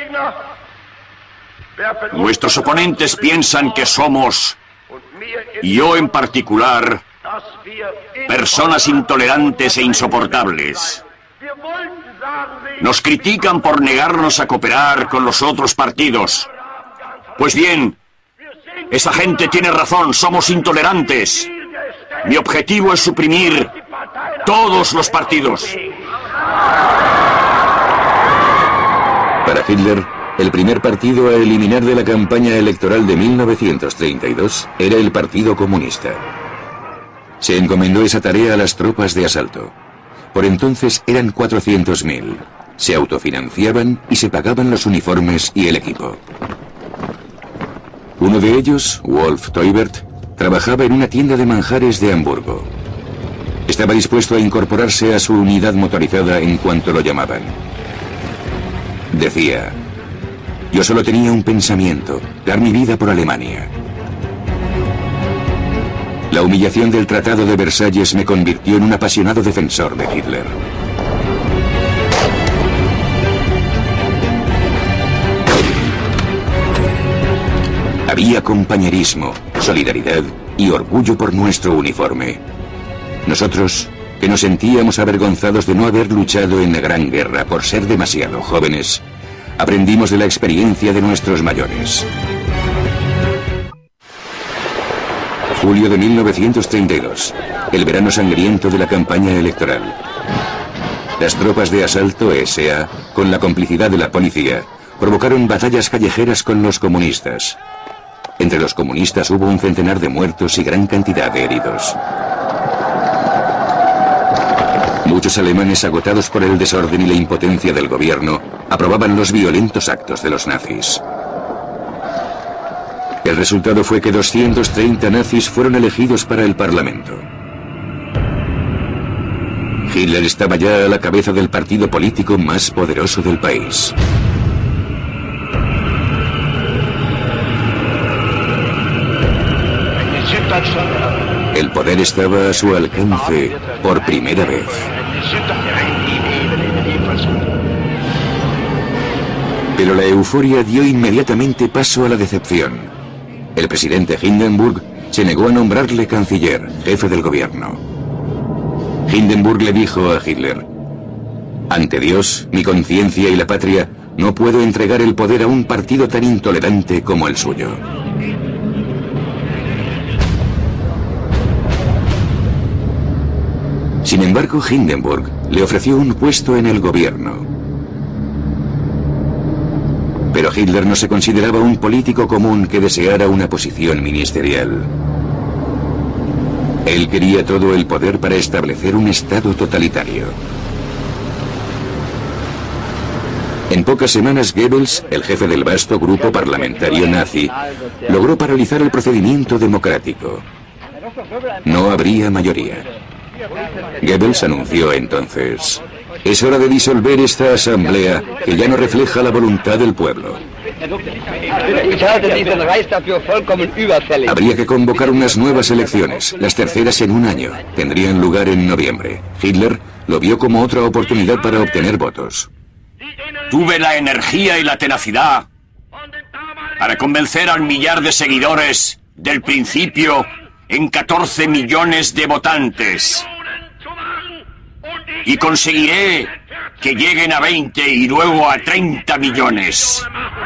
I: Nuestros oponentes piensan que somos, y yo en particular, personas intolerantes e insoportables. Nos critican por negarnos a cooperar con los otros partidos. Pues bien, esa gente tiene razón, somos intolerantes. Mi objetivo es suprimir todos los partidos.
J: Para Hitler, el primer partido a eliminar de la campaña electoral de 1932 era el Partido Comunista. Se encomendó esa tarea a las tropas de asalto. Por entonces eran 400.000. Se autofinanciaban y se pagaban los uniformes y el equipo. Uno de ellos, Wolf Teubert, trabajaba en una tienda de manjares de Hamburgo. Estaba dispuesto a incorporarse a su unidad motorizada en cuanto lo llamaban. Decía: yo solo tenía un pensamiento, dar mi vida por Alemania. La humillación del Tratado de Versalles me convirtió en un apasionado defensor de Hitler. Había compañerismo, solidaridad y orgullo por nuestro uniforme. Nosotros, que nos sentíamos avergonzados de no haber luchado en la Gran Guerra por ser demasiado jóvenes, aprendimos de la experiencia de nuestros mayores. Julio de 1932, el verano sangriento de la campaña electoral. Las tropas de asalto SA, con la complicidad de la policía, provocaron batallas callejeras con los comunistas. Entre los comunistas hubo un centenar de muertos y gran cantidad de heridos. Muchos alemanes, agotados por el desorden y la impotencia del gobierno, aprobaban los violentos actos de los nazis. El resultado fue que 230 nazis fueron elegidos para el Parlamento. Hitler estaba ya a la cabeza del partido político más poderoso del país. El poder estaba a su alcance por primera vez. Pero la euforia dio inmediatamente paso a la decepción. El presidente Hindenburg se negó a nombrarle canciller, jefe del gobierno. Hindenburg le dijo a Hitler: ante Dios, mi conciencia y la patria, no puedo entregar el poder a un partido tan intolerante como el suyo. Sin embargo, Hindenburg le ofreció un puesto en el gobierno. Pero Hitler no se consideraba un político común que deseara una posición ministerial. Él quería todo el poder para establecer un estado totalitario. En pocas semanas, Goebbels, el jefe del vasto grupo parlamentario nazi, logró paralizar el procedimiento democrático. No habría mayoría. Goebbels anunció entonces: es hora de disolver esta asamblea que ya no refleja la voluntad del pueblo. Habría que convocar unas nuevas elecciones, las terceras en un año. Tendrían lugar en noviembre. Hitler lo vio como otra oportunidad para obtener votos.
I: Tuve la energía y la tenacidad para convencer al millar de seguidores del principio en 14 millones de votantes. Y conseguiré que lleguen a 20 y luego a 30 millones.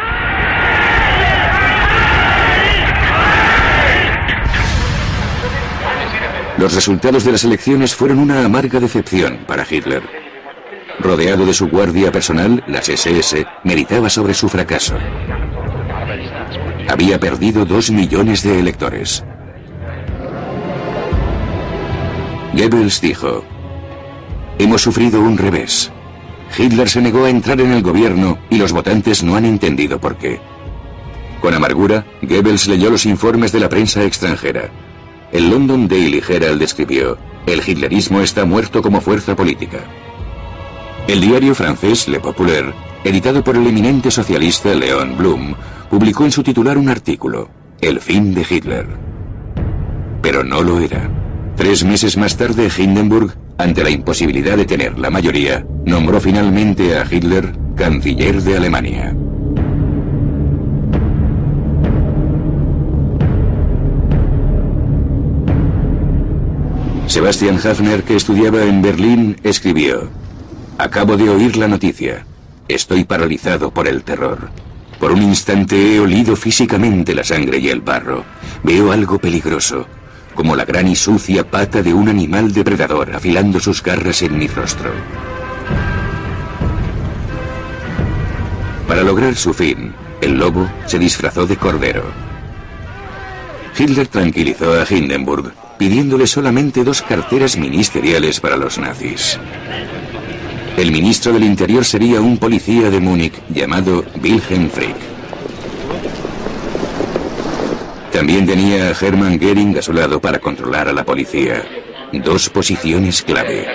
J: Los resultados de las elecciones fueron una amarga decepción para Hitler. Rodeado de su guardia personal, las SS, meditaba sobre su fracaso. Había perdido 2 millones de electores. Goebbels dijo: hemos sufrido un revés. Hitler se negó a entrar en el gobierno y los votantes no han entendido por qué. Con amargura, Goebbels leyó los informes de la prensa extranjera. El London Daily Herald escribió: el hitlerismo está muerto como fuerza política. El diario francés Le Populaire, editado por el eminente socialista Léon Blum, publicó en su titular un artículo: el fin de Hitler. Pero no lo era. 3 meses más tarde, Hindenburg, ante la imposibilidad de tener la mayoría, nombró finalmente a Hitler canciller de Alemania. Sebastian Haffner, que estudiaba en Berlín, escribió: acabo de oír la noticia. Estoy paralizado por el terror. Por un instante he olido físicamente la sangre y el barro. Veo algo peligroso, como la gran y sucia pata de un animal depredador afilando sus garras en mi rostro. Para lograr su fin, el lobo se disfrazó de cordero. Hitler tranquilizó a Hindenburg, pidiéndole solamente 2 carteras ministeriales para los nazis. El ministro del Interior sería un policía de Múnich llamado Wilhelm Frick. También tenía a Hermann Göring a su lado para controlar a la policía. 2 posiciones clave.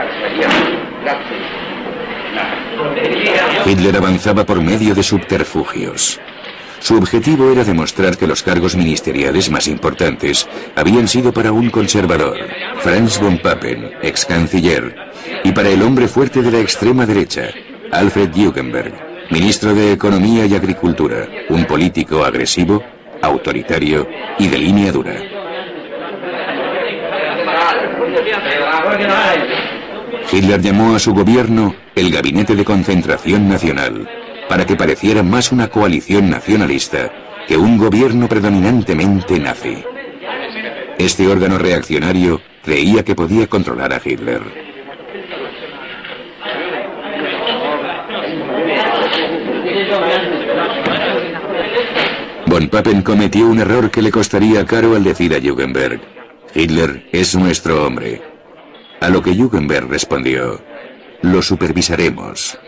J: Hitler avanzaba por medio de subterfugios. Su objetivo era demostrar que los cargos ministeriales más importantes habían sido para un conservador, Franz von Papen, ex canciller, y para el hombre fuerte de la extrema derecha, Alfred Jugenberg, ministro de Economía y Agricultura, un político agresivo autoritario y de línea dura. Hitler llamó a su gobierno el Gabinete de Concentración Nacional para que pareciera más una coalición nacionalista que un gobierno predominantemente nazi. Este órgano reaccionario creía que podía controlar a Hitler. Von Papen cometió un error que le costaría caro al decir a Jugenberg: Hitler es nuestro hombre. A lo que Jugenberg respondió: lo supervisaremos.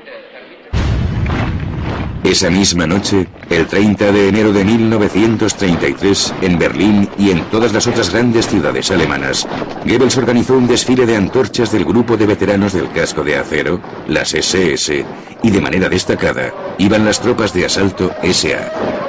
J: Esa misma noche, el 30 de enero de 1933, en Berlín y en todas las otras grandes ciudades alemanas, Goebbels organizó un desfile de antorchas del grupo de veteranos del casco de acero, las SS, y de manera destacada iban las tropas de asalto SA.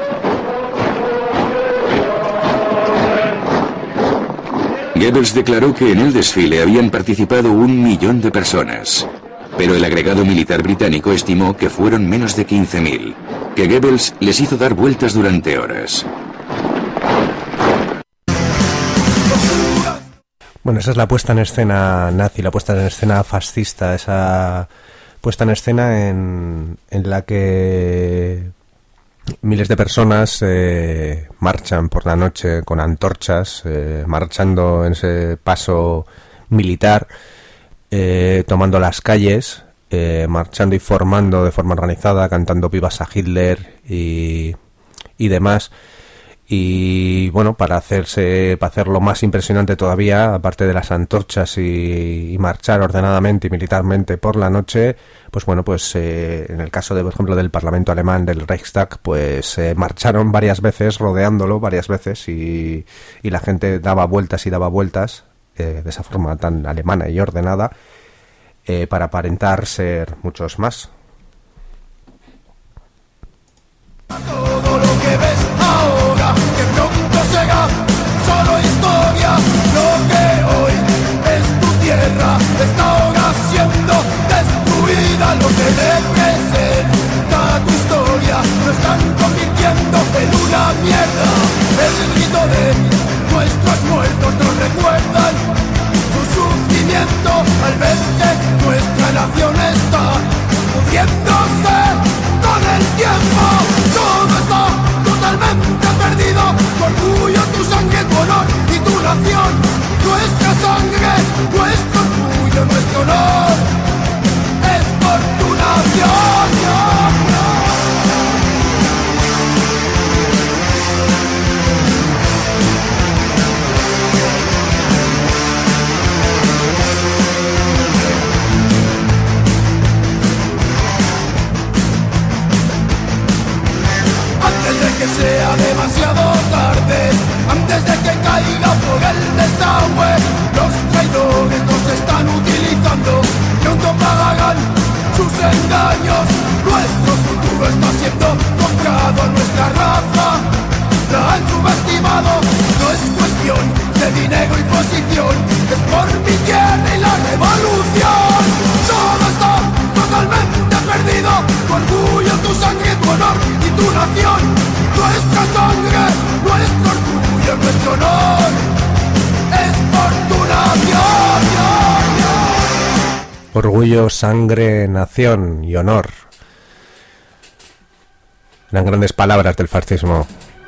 J: Goebbels declaró que en el desfile habían participado 1 millón de personas, pero el agregado militar británico estimó que fueron menos de 15.000, que Goebbels les hizo dar vueltas durante horas.
A: Bueno, esa es la puesta en escena nazi, la puesta en escena fascista, esa puesta en escena en la que miles de personas marchan por la noche con antorchas, marchando en ese paso militar, tomando las calles, marchando y formando de forma organizada, cantando vivas a Hitler y demás. Y bueno, para hacerlo más impresionante todavía, aparte de las antorchas y marchar ordenadamente y militarmente por la noche, pues bueno, pues en el caso por ejemplo del Parlamento alemán, del Reichstag, pues marcharon varias veces, rodeándolo varias veces, y la gente daba vueltas y daba vueltas de esa forma tan alemana y ordenada, para aparentar ser muchos más.
B: Todo lo que ves ahora, que pronto será solo historia. Lo que hoy es tu tierra está ahora siendo destruida. Lo que representa tu historia lo están convirtiendo en una mierda. El grito de nuestros muertos nos recuerdan su sufrimiento al ver que nuestra nación está pudriéndose con el tiempo. Todo está totalmente perdido. Tu orgullo, tu sangre, tu honor y tu nación. Nuestra sangre, nuestro orgullo, nuestro honor es por tu nación. Que sea demasiado tarde, antes de que caiga por el desagüe. Los traidores nos están utilizando, pronto pagarán sus engaños. Nuestro futuro está siendo comprado a nuestra raza, la han subestimado. No es cuestión de dinero y posición, es por mi tierra y la revolución. Todo está totalmente perdido, tu orgullo, tu sangre, tu honor y tu nación. Nuestra sangre, nuestro orgullo, nuestro honor es por tu nación.
A: Orgullo, sangre, nación y honor. Eran grandes palabras del fascismo.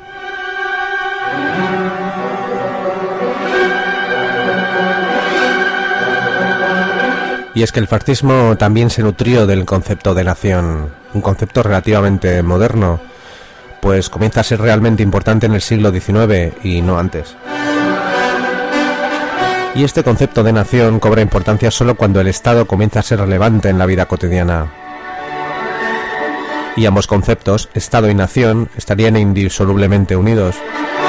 A: Y es que el fascismo también se nutrió del concepto de nación, un concepto relativamente moderno, pues comienza a ser realmente importante en el siglo XIX y no antes. Y este concepto de nación cobra importancia solo cuando el Estado comienza a ser relevante en la vida cotidiana. Y ambos conceptos, Estado y nación, estarían indisolublemente unidos.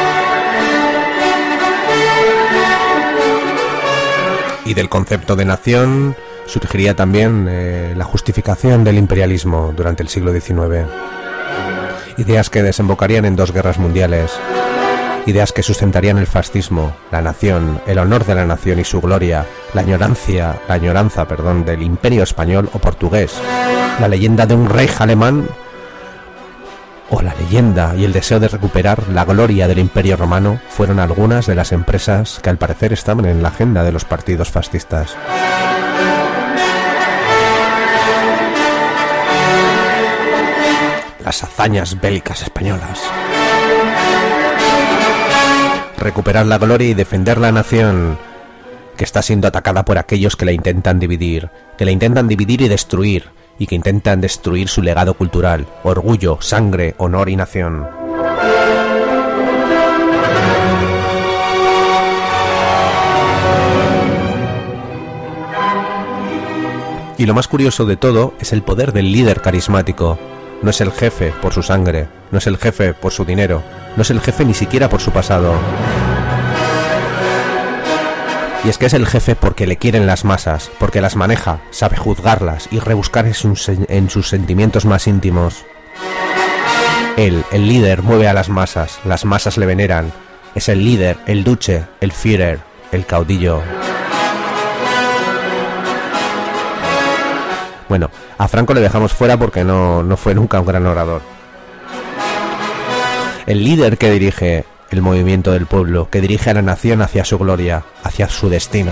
A: Y del concepto de nación surgiría también la justificación del imperialismo durante el siglo XIX. Ideas que desembocarían en 2 guerras mundiales, ideas que sustentarían el fascismo, la nación, el honor de la nación y su gloria, la añoranza del imperio español o portugués, la leyenda de un rey alemán o la leyenda y el deseo de recuperar la gloria del Imperio Romano fueron algunas de las empresas que al parecer estaban en la agenda de los partidos fascistas. Las hazañas bélicas españolas. Recuperar la gloria y defender la nación que está siendo atacada por aquellos que la intentan dividir y destruir, y que intentan destruir su legado cultural, orgullo, sangre, honor y nación. Y lo más curioso de todo es el poder del líder carismático. No es el jefe por su sangre, no es el jefe por su dinero, no es el jefe ni siquiera por su pasado. Y es que es el jefe porque le quieren las masas, porque las maneja, sabe juzgarlas y rebuscar en sus sentimientos más íntimos. Él, el líder, mueve a las masas le veneran. Es el líder, el duce, el Führer, el caudillo. Bueno, a Franco le dejamos fuera porque no fue nunca un gran orador. El líder que dirige el movimiento del pueblo, que dirige a la nación hacia su gloria, hacia su destino.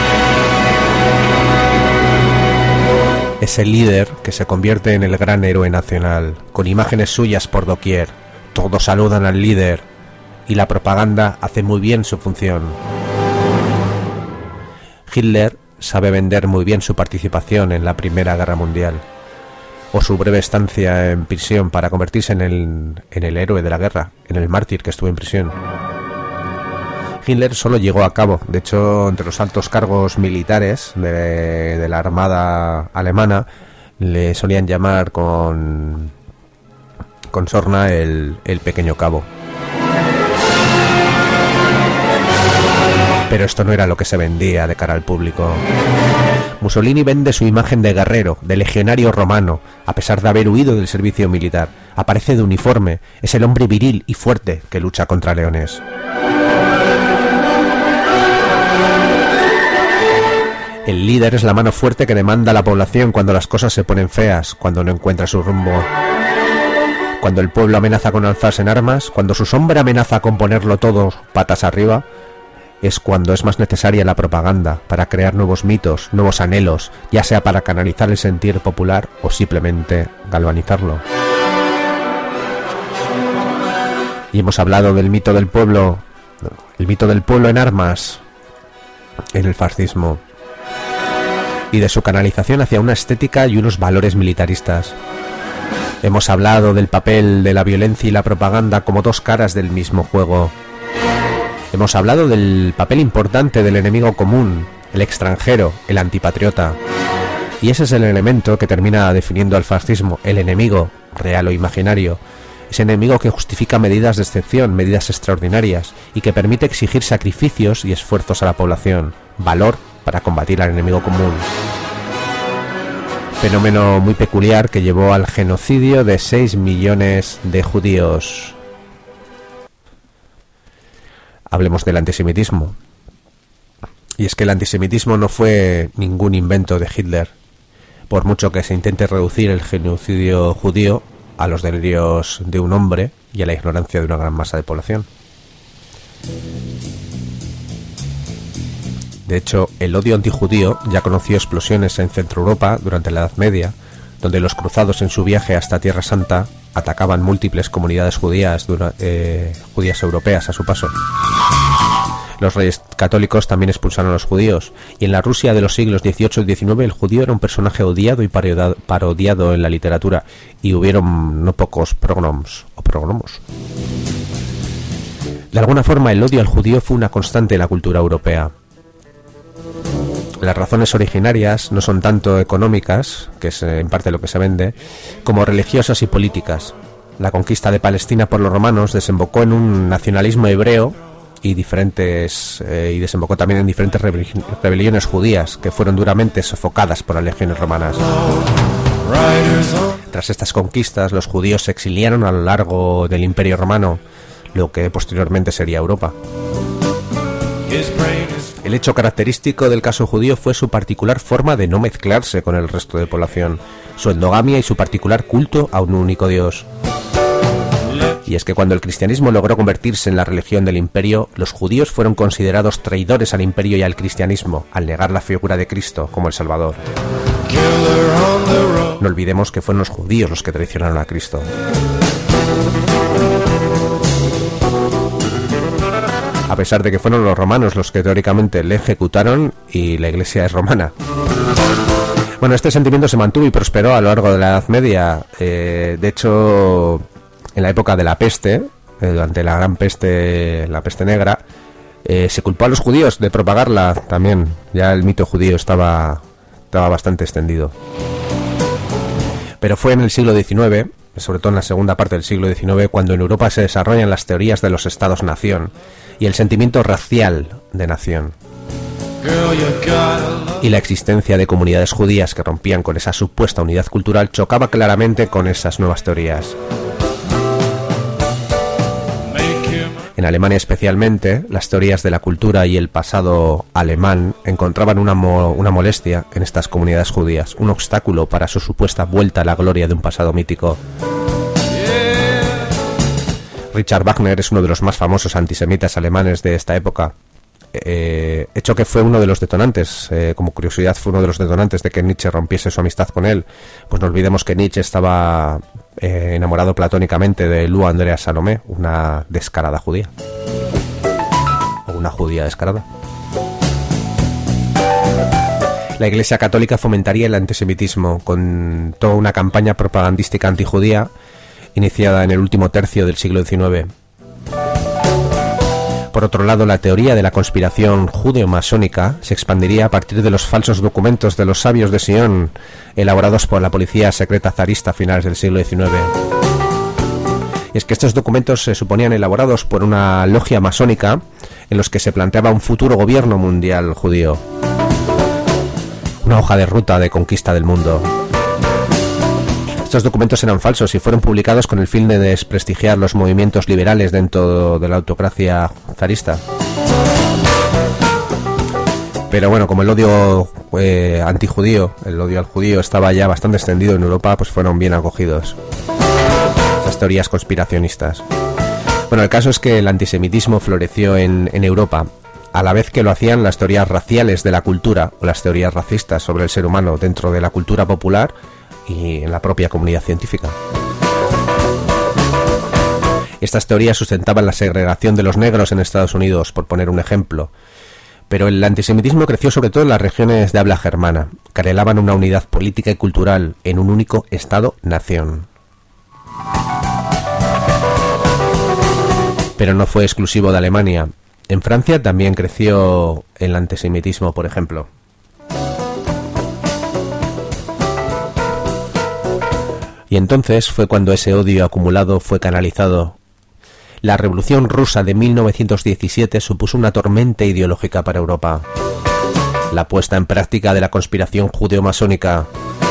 A: Es el líder que se convierte en el gran héroe nacional, con imágenes suyas por doquier. Todos saludan al líder y la propaganda hace muy bien su función. Hitler sabe vender muy bien su participación en la Primera Guerra Mundial, o su breve estancia en prisión para convertirse en el héroe de la guerra, en el mártir que estuvo en prisión. Hitler solo llegó a cabo, de hecho, entre los altos cargos militares de la Armada alemana le solían llamar con sorna el pequeño cabo. Pero esto no era lo que se vendía de cara al público. Mussolini vende su imagen de guerrero, de legionario romano, a pesar de haber huido del servicio militar. Aparece de uniforme, es el hombre viril y fuerte que lucha contra leones. El líder es la mano fuerte que demanda a la población cuando las cosas se ponen feas, cuando no encuentra su rumbo. Cuando el pueblo amenaza con alzarse en armas, cuando su sombra amenaza con ponerlo todo patas arriba, es cuando es más necesaria la propaganda para crear nuevos mitos, nuevos anhelos, ya sea para canalizar el sentir popular o simplemente galvanizarlo. Y hemos hablado del mito del pueblo, el mito del pueblo en armas, en el fascismo, y de su canalización hacia una estética y unos valores militaristas. Hemos hablado del papel de la violencia y la propaganda como dos caras del mismo juego. Hemos hablado del papel importante del enemigo común, el extranjero, el antipatriota. Y ese es el elemento que termina definiendo al fascismo, el enemigo, real o imaginario. Ese enemigo que justifica medidas de excepción, medidas extraordinarias, y que permite exigir sacrificios y esfuerzos a la población, valor para combatir al enemigo común. Fenómeno muy peculiar que llevó al genocidio de 6 millones de judíos. Hablemos del antisemitismo. Y es que el antisemitismo no fue ningún invento de Hitler. Por mucho que se intente reducir el genocidio judío a los delirios de un hombre y a la ignorancia de una gran masa de población. De hecho, el odio antijudío ya conoció explosiones en Centro Europa durante la Edad Media, donde los cruzados en su viaje hasta Tierra Santa atacaban múltiples comunidades judías europeas a su paso. Los reyes católicos también expulsaron a los judíos, y en la Rusia de los siglos XVIII y XIX el judío era un personaje odiado y parodiado en la literatura, y hubieron no pocos pogroms o pogromos. De alguna forma el odio al judío fue una constante en la cultura europea. Las razones originarias no son tanto económicas, que es en parte lo que se vende, como religiosas y políticas. La conquista de Palestina por los romanos desembocó en un nacionalismo hebreo y desembocó también en diferentes rebeliones judías que fueron duramente sofocadas por las legiones romanas. Tras estas conquistas, los judíos se exiliaron a lo largo del Imperio Romano, lo que posteriormente sería Europa. El hecho característico del caso judío fue su particular forma de no mezclarse con el resto de población, su endogamia y su particular culto a un único Dios. Y es que cuando el cristianismo logró convertirse en la religión del imperio, los judíos fueron considerados traidores al imperio y al cristianismo, al negar la figura de Cristo como el Salvador. No olvidemos que fueron los judíos los que traicionaron a Cristo. A pesar de que fueron los romanos los que teóricamente le ejecutaron y la iglesia es romana. Bueno, este sentimiento se mantuvo y prosperó a lo largo de la Edad Media. De hecho, en la época de la peste, durante la gran peste, la peste negra, se culpó a los judíos de propagarla también. Ya el mito judío estaba bastante extendido. Pero fue en el siglo XIX, sobre todo en la segunda parte del siglo XIX, cuando en Europa se desarrollan las teorías de los estados-nación y el sentimiento racial de nación. Y la existencia de comunidades judías que rompían con esa supuesta unidad cultural chocaba claramente con esas nuevas teorías. En Alemania especialmente, las teorías de la cultura y el pasado alemán encontraban una molestia en estas comunidades judías, un obstáculo para su supuesta vuelta a la gloria de un pasado mítico. Richard Wagner es uno de los más famosos antisemitas alemanes de esta época. Hecho que fue uno de los detonantes, como curiosidad, fue uno de los detonantes de que Nietzsche rompiese su amistad con él. Pues no olvidemos que Nietzsche estaba enamorado platónicamente de Lou Andrea Salomé, una descarada judía. O una judía descarada. La Iglesia Católica fomentaría el antisemitismo con toda una campaña propagandística antijudía iniciada en el último tercio del siglo XIX. Por otro lado, la teoría de la conspiración judeo-masónica se expandiría a partir de los falsos documentos de los sabios de Sion, elaborados por la policía secreta zarista a finales del siglo XIX. Y es que estos documentos se suponían elaborados por una logia masónica en los que se planteaba un futuro gobierno mundial judío. Una hoja de ruta de conquista del mundo. Estos documentos eran falsos y fueron publicados con el fin de desprestigiar los movimientos liberales dentro de la autocracia zarista. Pero bueno, como el odio antijudío, el odio al judío estaba ya bastante extendido en Europa, pues fueron bien acogidos esas teorías conspiracionistas. Bueno, el caso es que el antisemitismo floreció en Europa, a la vez que lo hacían las teorías raciales de la cultura o las teorías racistas sobre el ser humano dentro de la cultura popular y en la propia comunidad científica. Estas teorías sustentaban la segregación de los negros en Estados Unidos, por poner un ejemplo. Pero el antisemitismo creció sobre todo en las regiones de habla germana, que anhelaban una unidad política y cultural en un único Estado-nación. Pero no fue exclusivo de Alemania. En Francia también creció el antisemitismo, por ejemplo. Y entonces fue cuando ese odio acumulado fue canalizado. La Revolución Rusa de 1917 supuso una tormenta ideológica para Europa. La puesta en práctica de la conspiración judeo-masónica.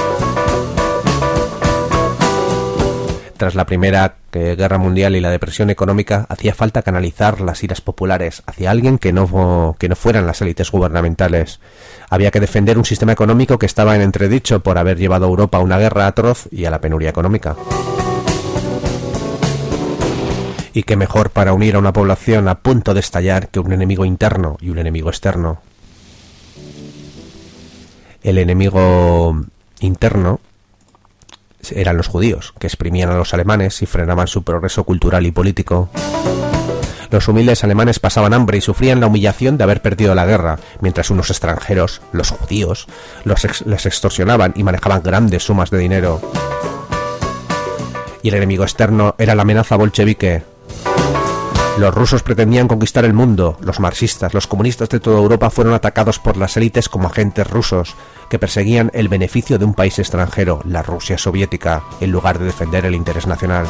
A: Tras la Primera Guerra Mundial y la depresión económica, hacía falta canalizar las iras populares hacia alguien que no fueran las élites gubernamentales. Había que defender un sistema económico que estaba en entredicho por haber llevado a Europa a una guerra atroz y a la penuria económica. Y qué mejor para unir a una población a punto de estallar que un enemigo interno y un enemigo externo. El enemigo interno eran los judíos, que exprimían a los alemanes y frenaban su progreso cultural y político. Los humildes alemanes pasaban hambre y sufrían la humillación de haber perdido la guerra, mientras unos extranjeros, los judíos, les extorsionaban y manejaban grandes sumas de dinero. Y el enemigo externo era la amenaza bolchevique. Los rusos pretendían conquistar el mundo. Los marxistas, los comunistas de toda Europa fueron atacados por las élites como agentes rusos que perseguían el beneficio de un país extranjero, la Rusia soviética, en lugar de defender el interés nacional.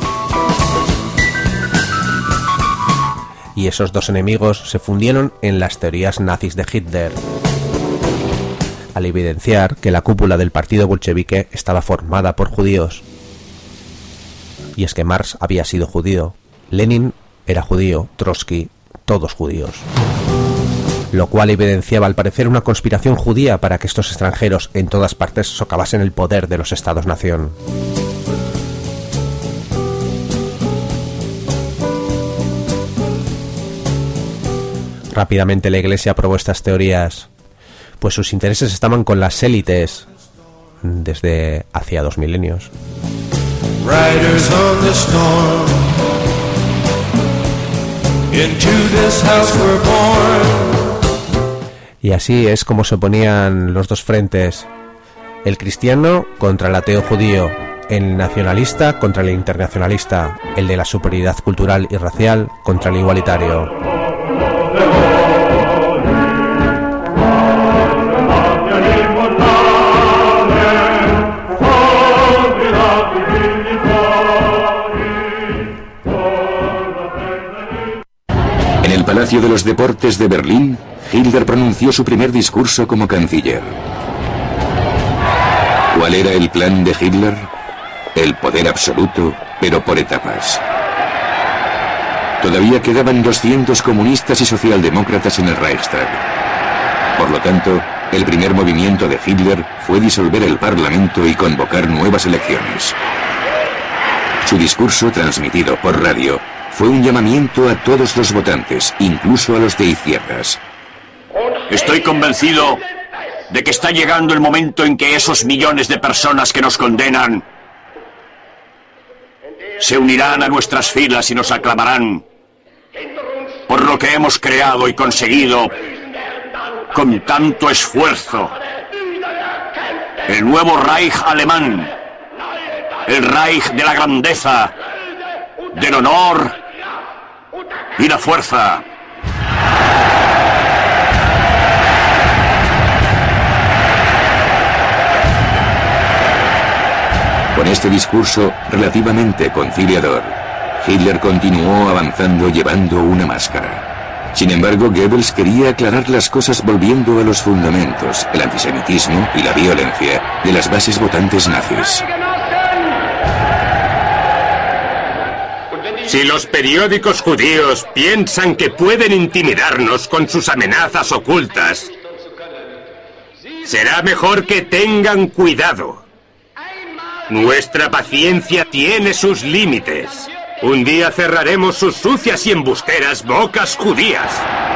A: Y esos dos enemigos se fundieron en las teorías nazis de Hitler, al evidenciar que la cúpula del partido bolchevique estaba formada por judíos. Y es que Marx había sido judío, Lenin era judío, Trotsky, todos judíos. Lo cual evidenciaba al parecer una conspiración judía para que estos extranjeros en todas partes socavasen el poder de los estados-nación. rápidamente la Iglesia aprobó estas teorías? Pues sus intereses estaban con las élites desde hacía 2 milenios.
B: Riders on the storm, into this house we're born.
A: Y así es como se ponían los dos frentes: el cristiano contra el ateo judío, el nacionalista contra el internacionalista, el de la superioridad cultural y racial contra el igualitario.
J: En el Palacio de los Deportes de Berlín, Hitler pronunció su primer discurso como canciller. ¿Cuál era el plan de Hitler? El poder absoluto, pero por etapas. Todavía quedaban 200 comunistas y socialdemócratas en el Reichstag. Por lo tanto, el primer movimiento de Hitler fue disolver el Parlamento y convocar nuevas elecciones. Su discurso, transmitido por radio, fue un llamamiento a todos los votantes, incluso a los de izquierdas.
I: Estoy convencido de que está llegando el momento en que esos millones de personas que nos condenan se unirán a nuestras filas y nos aclamarán por lo que hemos creado y conseguido con tanto esfuerzo. El nuevo Reich alemán, el Reich de la grandeza, del honor y la fuerza.
J: Con este discurso relativamente conciliador, Hitler continuó avanzando llevando una máscara. Sin embargo, Goebbels quería aclarar las cosas volviendo a los fundamentos, el antisemitismo y la violencia de las bases votantes nazis.
K: Si los periódicos judíos piensan que pueden intimidarnos con sus amenazas ocultas, será mejor que tengan cuidado. Nuestra paciencia tiene sus límites. Un día cerraremos sus sucias y embusteras bocas judías.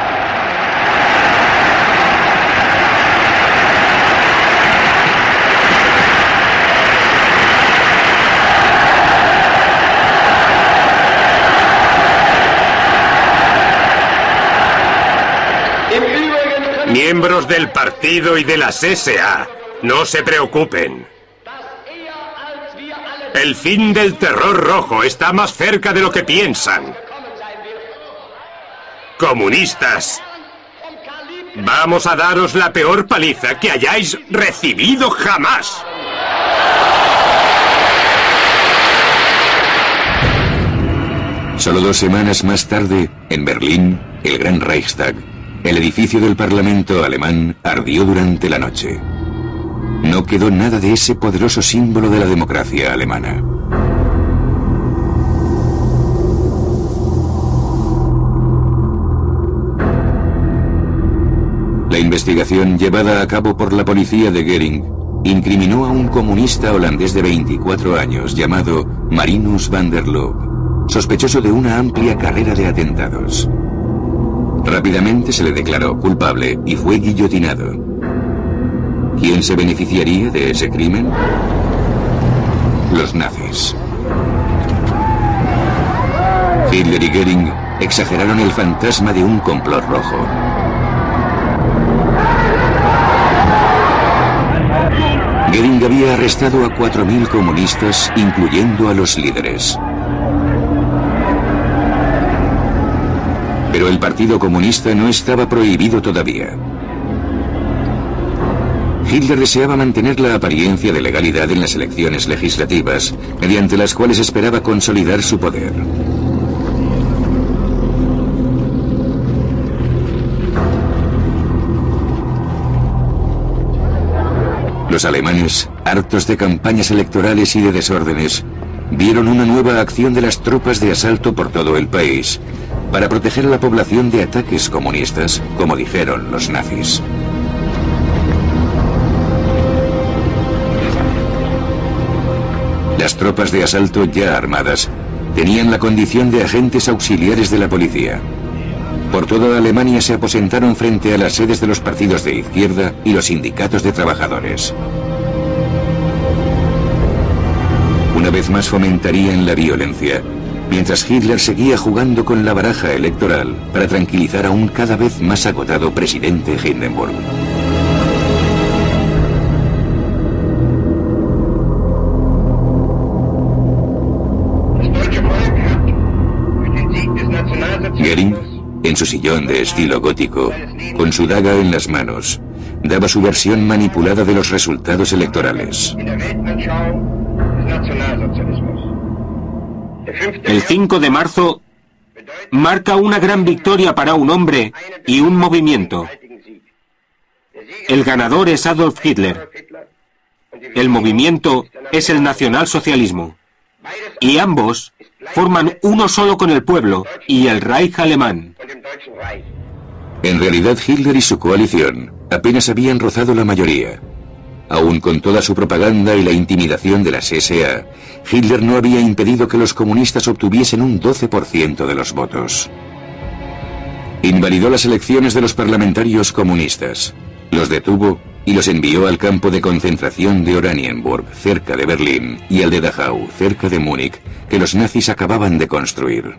K: Miembros del partido y de las SA, no se preocupen. El fin del terror rojo está más cerca de lo que piensan. Comunistas, vamos a daros la peor paliza que hayáis recibido jamás.
J: Solo 2 semanas más tarde, en Berlín, el Gran Reichstag, el edificio del Parlamento alemán, ardió durante la noche. No quedó nada de ese poderoso símbolo de la democracia alemana. La investigación llevada a cabo por la policía de Göring incriminó a un comunista holandés de 24 años llamado Marinus van der Lubbe, sospechoso de una amplia carrera de atentados. Rápidamente se le declaró culpable y fue guillotinado. ¿Quién se beneficiaría de ese crimen? Los nazis. Hitler y Göring exageraron el fantasma de un complot rojo. Göring había arrestado a 4.000 comunistas, incluyendo a los líderes. Pero el Partido Comunista no estaba prohibido todavía. Hitler deseaba mantener la apariencia de legalidad en las elecciones legislativas, mediante las cuales esperaba consolidar su poder. Los alemanes, hartos de campañas electorales y de desórdenes, vieron una nueva acción de las tropas de asalto por todo el país, para proteger a la población de ataques comunistas, como dijeron los nazis. Las tropas de asalto ya armadas tenían la condición de agentes auxiliares de la policía. Por toda Alemania se aposentaron frente a las sedes de los partidos de izquierda y los sindicatos de trabajadores. Una vez más fomentarían la violencia, mientras Hitler seguía jugando con la baraja electoral para tranquilizar a un cada vez más agotado presidente Hindenburg. Göring, en su sillón de estilo gótico, con su daga en las manos, daba su versión manipulada de los resultados electorales.
K: El 5 de marzo marca una gran victoria para un hombre y un movimiento. El ganador es Adolf Hitler. El movimiento es el nacionalsocialismo. Y ambos forman uno solo con el pueblo y el Reich alemán.
J: En realidad, Hitler y su coalición apenas habían rozado la mayoría. Aún con toda su propaganda y la intimidación de las SA, Hitler no había impedido que los comunistas obtuviesen un 12% de los votos. Invalidó las elecciones de los parlamentarios comunistas, los detuvo y los envió al campo de concentración de Oranienburg, cerca de Berlín, y al de Dachau, cerca de Múnich, que los nazis acababan de construir.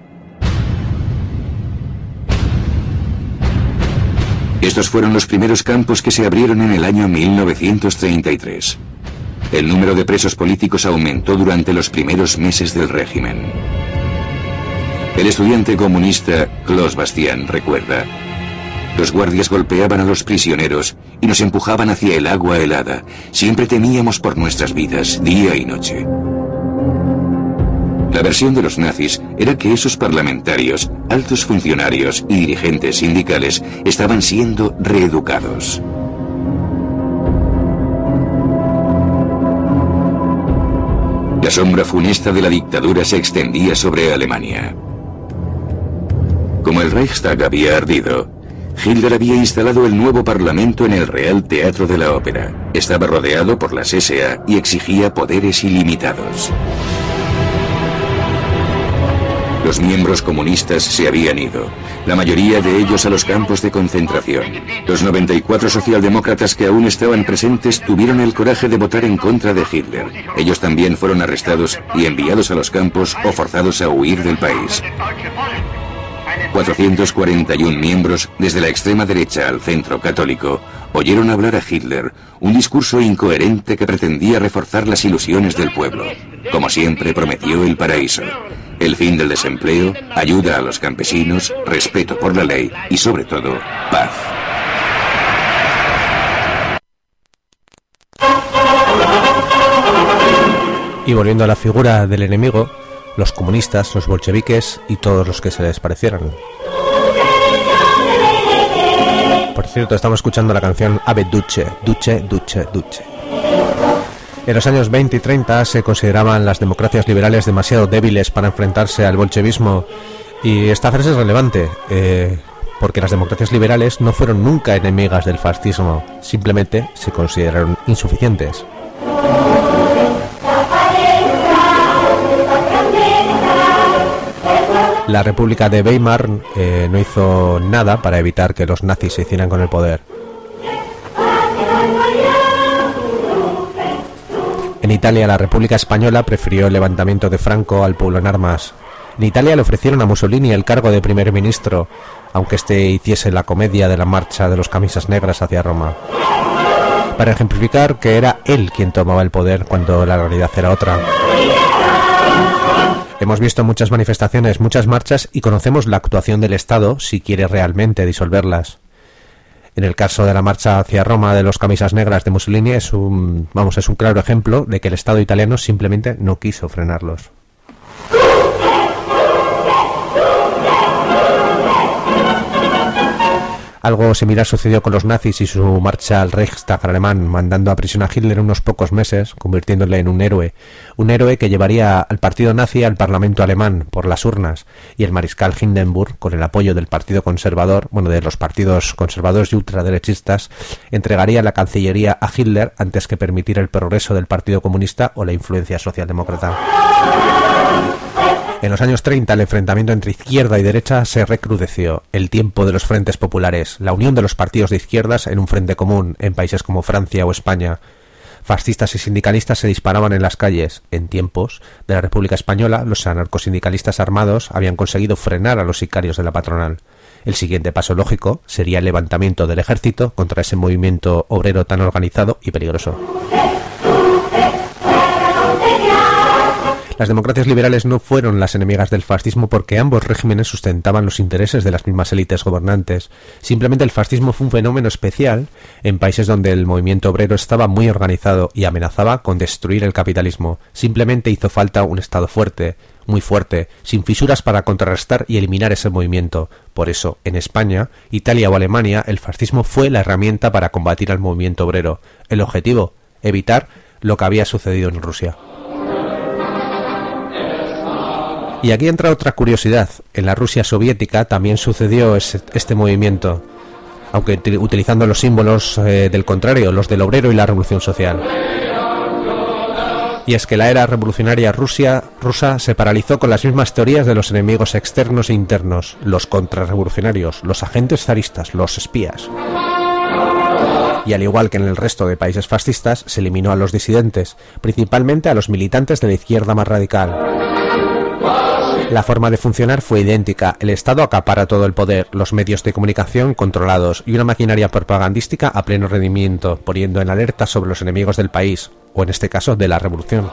J: Estos fueron los primeros campos que se abrieron en el año 1933. El número de presos políticos aumentó durante los primeros meses del régimen. El estudiante comunista Klaus Bastian recuerda: los guardias golpeaban a los prisioneros y nos empujaban hacia el agua helada. Siempre temíamos por nuestras vidas, día y noche. La versión de los nazis era que esos parlamentarios, altos funcionarios y dirigentes sindicales estaban siendo reeducados. La sombra funesta de la dictadura se extendía sobre Alemania. Como el Reichstag había ardido, Hitler había instalado el nuevo parlamento en el Real Teatro de la Ópera. Estaba rodeado por las SA y exigía poderes ilimitados. Los miembros comunistas se habían ido, la mayoría de ellos a los campos de concentración. Los 94 socialdemócratas que aún estaban presentes tuvieron el coraje de votar en contra de Hitler. Ellos también fueron arrestados y enviados a los campos o forzados a huir del país. 441 miembros, desde la extrema derecha al centro católico, oyeron hablar a Hitler, un discurso incoherente que pretendía reforzar las ilusiones del pueblo. Como siempre, prometió el paraíso, el fin del desempleo, ayuda a los campesinos, respeto por la ley y, sobre todo, paz.
A: Y volviendo a la figura del enemigo, los comunistas, los bolcheviques y todos los que se les parecieran. Por cierto, estamos escuchando la canción Ave Duce, Duce, Duce, Duce. En los años 20 y 30 se consideraban las democracias liberales demasiado débiles para enfrentarse al bolchevismo, y esta frase es relevante, porque las democracias liberales no fueron nunca enemigas del fascismo, simplemente se consideraron insuficientes. La República de Weimar no hizo nada para evitar que los nazis se hicieran con el poder. En Italia, la República Española prefirió el levantamiento de Franco al pueblo en armas. En Italia le ofrecieron a Mussolini el cargo de primer ministro, aunque éste hiciese la comedia de la marcha de los camisas negras hacia Roma, para ejemplificar que era él quien tomaba el poder cuando la realidad era otra. Hemos visto muchas manifestaciones, muchas marchas, y conocemos la actuación del Estado si quiere realmente disolverlas. En el caso de la marcha hacia Roma de los camisas negras de Mussolini es un claro ejemplo de que el Estado italiano simplemente no quiso frenarlos. Algo similar sucedió con los nazis y su marcha al Reichstag alemán, mandando a prisión a Hitler unos pocos meses, convirtiéndole en un héroe que llevaría al partido nazi al Parlamento alemán por las urnas, y el mariscal Hindenburg, con el apoyo del Partido Conservador, de los partidos conservadores y ultraderechistas, entregaría la Cancillería a Hitler antes que permitir el progreso del Partido Comunista o la influencia socialdemócrata. En los años 30 el enfrentamiento entre izquierda y derecha se recrudeció. El tiempo de los frentes populares, la unión de los partidos de izquierdas en un frente común en países como Francia o España. Fascistas y sindicalistas se disparaban en las calles. En tiempos de la República Española, los anarcosindicalistas armados habían conseguido frenar a los sicarios de la patronal. El siguiente paso lógico sería el levantamiento del ejército contra ese movimiento obrero tan organizado y peligroso. Las democracias liberales no fueron las enemigas del fascismo porque ambos regímenes sustentaban los intereses de las mismas élites gobernantes. Simplemente el fascismo fue un fenómeno especial en países donde el movimiento obrero estaba muy organizado y amenazaba con destruir el capitalismo. Simplemente hizo falta un Estado fuerte, muy fuerte, sin fisuras para contrarrestar y eliminar ese movimiento. Por eso, en España, Italia o Alemania, el fascismo fue la herramienta para combatir al movimiento obrero. El objetivo, evitar lo que había sucedido en Rusia. Y aquí entra otra curiosidad. En la Rusia soviética también sucedió este movimiento, aunque utilizando los símbolos del contrario, los del obrero y la revolución social. Y es que la era revolucionaria rusa se paralizó con las mismas teorías de los enemigos externos e internos, los contrarrevolucionarios, los agentes zaristas, los espías. Y al igual que en el resto de países fascistas, se eliminó a los disidentes, principalmente a los militantes de la izquierda más radical. La forma de funcionar fue idéntica. El Estado acapara todo el poder, los medios de comunicación controlados y una maquinaria propagandística a pleno rendimiento, poniendo en alerta sobre los enemigos del país, o en este caso de la revolución.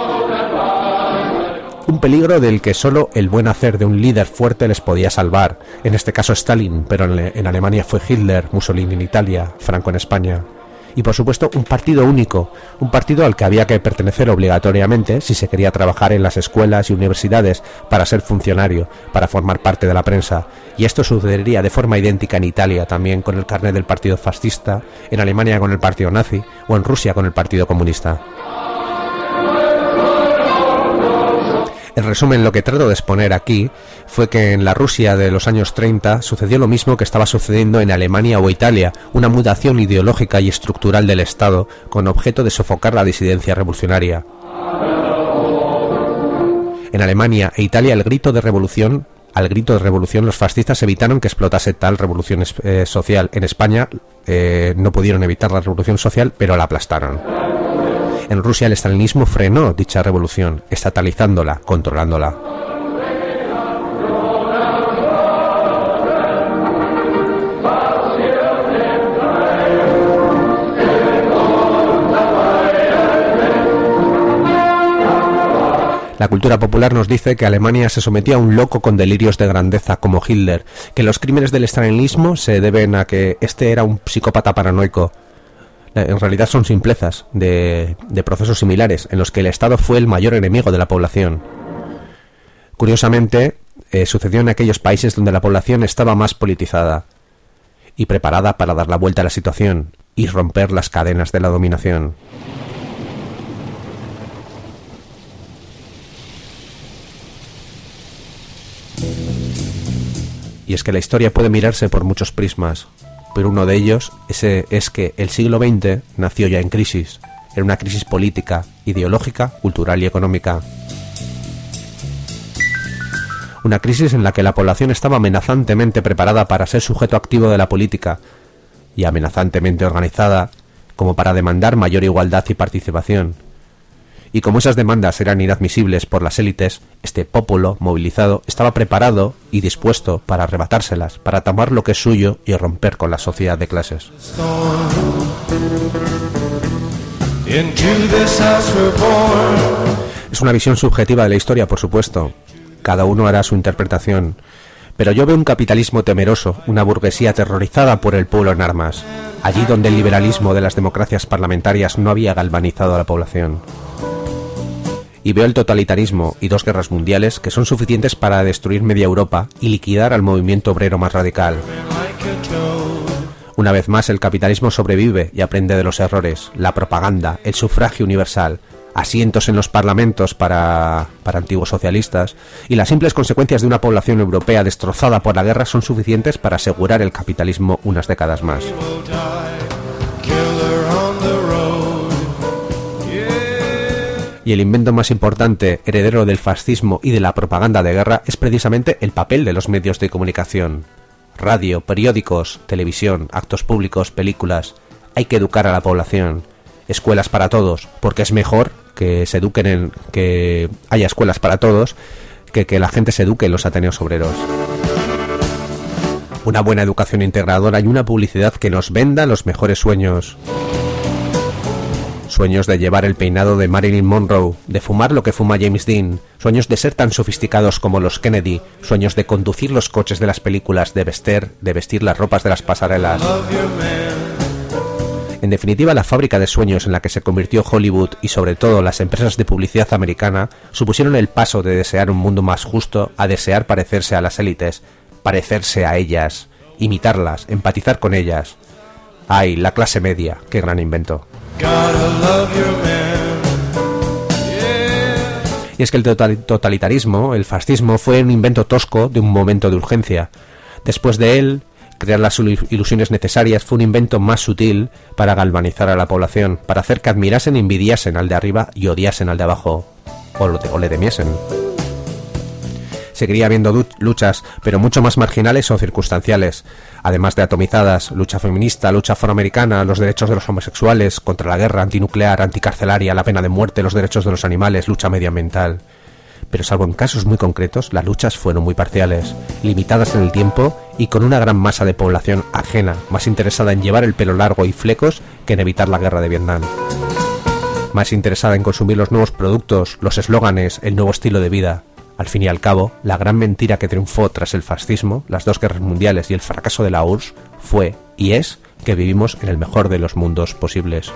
A: Un peligro del que solo el buen hacer de un líder fuerte les podía salvar, en este caso Stalin, pero en Alemania fue Hitler, Mussolini en Italia, Franco en España. Y por supuesto un partido único, un partido al que había que pertenecer obligatoriamente si se quería trabajar en las escuelas y universidades para ser funcionario, para formar parte de la prensa. Y esto sucedería de forma idéntica en Italia también con el carnet del partido fascista, en Alemania con el partido nazi o en Rusia con el partido comunista. En resumen, lo que trato de exponer aquí fue que en la Rusia de los años 30 sucedió lo mismo que estaba sucediendo en Alemania o Italia, una mutación ideológica y estructural del Estado con objeto de sofocar la disidencia revolucionaria. En Alemania e Italia al grito de revolución los fascistas evitaron que explotase tal revolución social. En España no pudieron evitar la revolución social, pero la aplastaron. En Rusia el estalinismo frenó dicha revolución, estatalizándola, controlándola. La cultura popular nos dice que Alemania se sometía a un loco con delirios de grandeza como Hitler, que los crímenes del estalinismo se deben a que este era un psicópata paranoico. En realidad son simplezas de procesos similares en los que el Estado fue el mayor enemigo de la población. Curiosamente, sucedió en aquellos países donde la población estaba más politizada y preparada para dar la vuelta a la situación y romper las cadenas de la dominación. Y es que la historia puede mirarse por muchos prismas, pero uno de ellos es que el siglo XX nació ya en crisis. Era una crisis política, ideológica, cultural y económica. Una crisis en la que la población estaba amenazantemente preparada para ser sujeto activo de la política y amenazantemente organizada como para demandar mayor igualdad y participación. Y como esas demandas eran inadmisibles por las élites, este pueblo movilizado estaba preparado y dispuesto para arrebatárselas, para tomar lo que es suyo y romper con la sociedad de clases. Es una visión subjetiva de la historia, por supuesto. Cada uno hará su interpretación. Pero yo veo un capitalismo temeroso, una burguesía aterrorizada por el pueblo en armas, allí donde el liberalismo de las democracias parlamentarias no había galvanizado a la población. Y veo el totalitarismo y 2 guerras mundiales que son suficientes para destruir media Europa y liquidar al movimiento obrero más radical. Una vez más el capitalismo sobrevive y aprende de los errores, la propaganda, el sufragio universal, asientos en los parlamentos para antiguos socialistas y las simples consecuencias de una población europea destrozada por la guerra son suficientes para asegurar el capitalismo unas décadas más. Y el invento más importante, heredero del fascismo y de la propaganda de guerra, es precisamente el papel de los medios de comunicación. Radio, periódicos, televisión, actos públicos, películas. Hay que educar a la población. Escuelas para todos, porque es mejor que se eduquen que haya escuelas para todos que la gente se eduque en los ateneos obreros. Una buena educación integradora y una publicidad que nos venda los mejores sueños. Sueños de llevar el peinado de Marilyn Monroe, de fumar lo que fuma James Dean, sueños de ser tan sofisticados como los Kennedy, sueños de conducir los coches de las películas, de vestir las ropas de las pasarelas. En definitiva, la fábrica de sueños en la que se convirtió Hollywood y sobre todo las empresas de publicidad americana supusieron el paso de desear un mundo más justo a desear parecerse a las élites, parecerse a ellas, imitarlas, empatizar con ellas. ¡Ay, la clase media! ¡Qué gran invento! Y es que el totalitarismo, el fascismo, fue un invento tosco de un momento de urgencia. Después de él, crear las ilusiones necesarias fue un invento más sutil para galvanizar a la población, para hacer que admirasen e envidiasen al de arriba y odiasen al de abajo, o le temiesen. Seguiría habiendo luchas, pero mucho más marginales o circunstanciales, además de atomizadas: lucha feminista, lucha afroamericana, los derechos de los homosexuales, contra la guerra, antinuclear, anticarcelaria, la pena de muerte, los derechos de los animales, lucha medioambiental. Pero salvo en casos muy concretos, las luchas fueron muy parciales, limitadas en el tiempo y con una gran masa de población ajena, más interesada en llevar el pelo largo y flecos que en evitar la guerra de Vietnam. Más interesada en consumir los nuevos productos, los eslóganes, el nuevo estilo de vida. Al fin y al cabo, la gran mentira que triunfó tras el fascismo, las dos guerras mundiales y el fracaso de la URSS fue y es que vivimos en el mejor de los mundos posibles.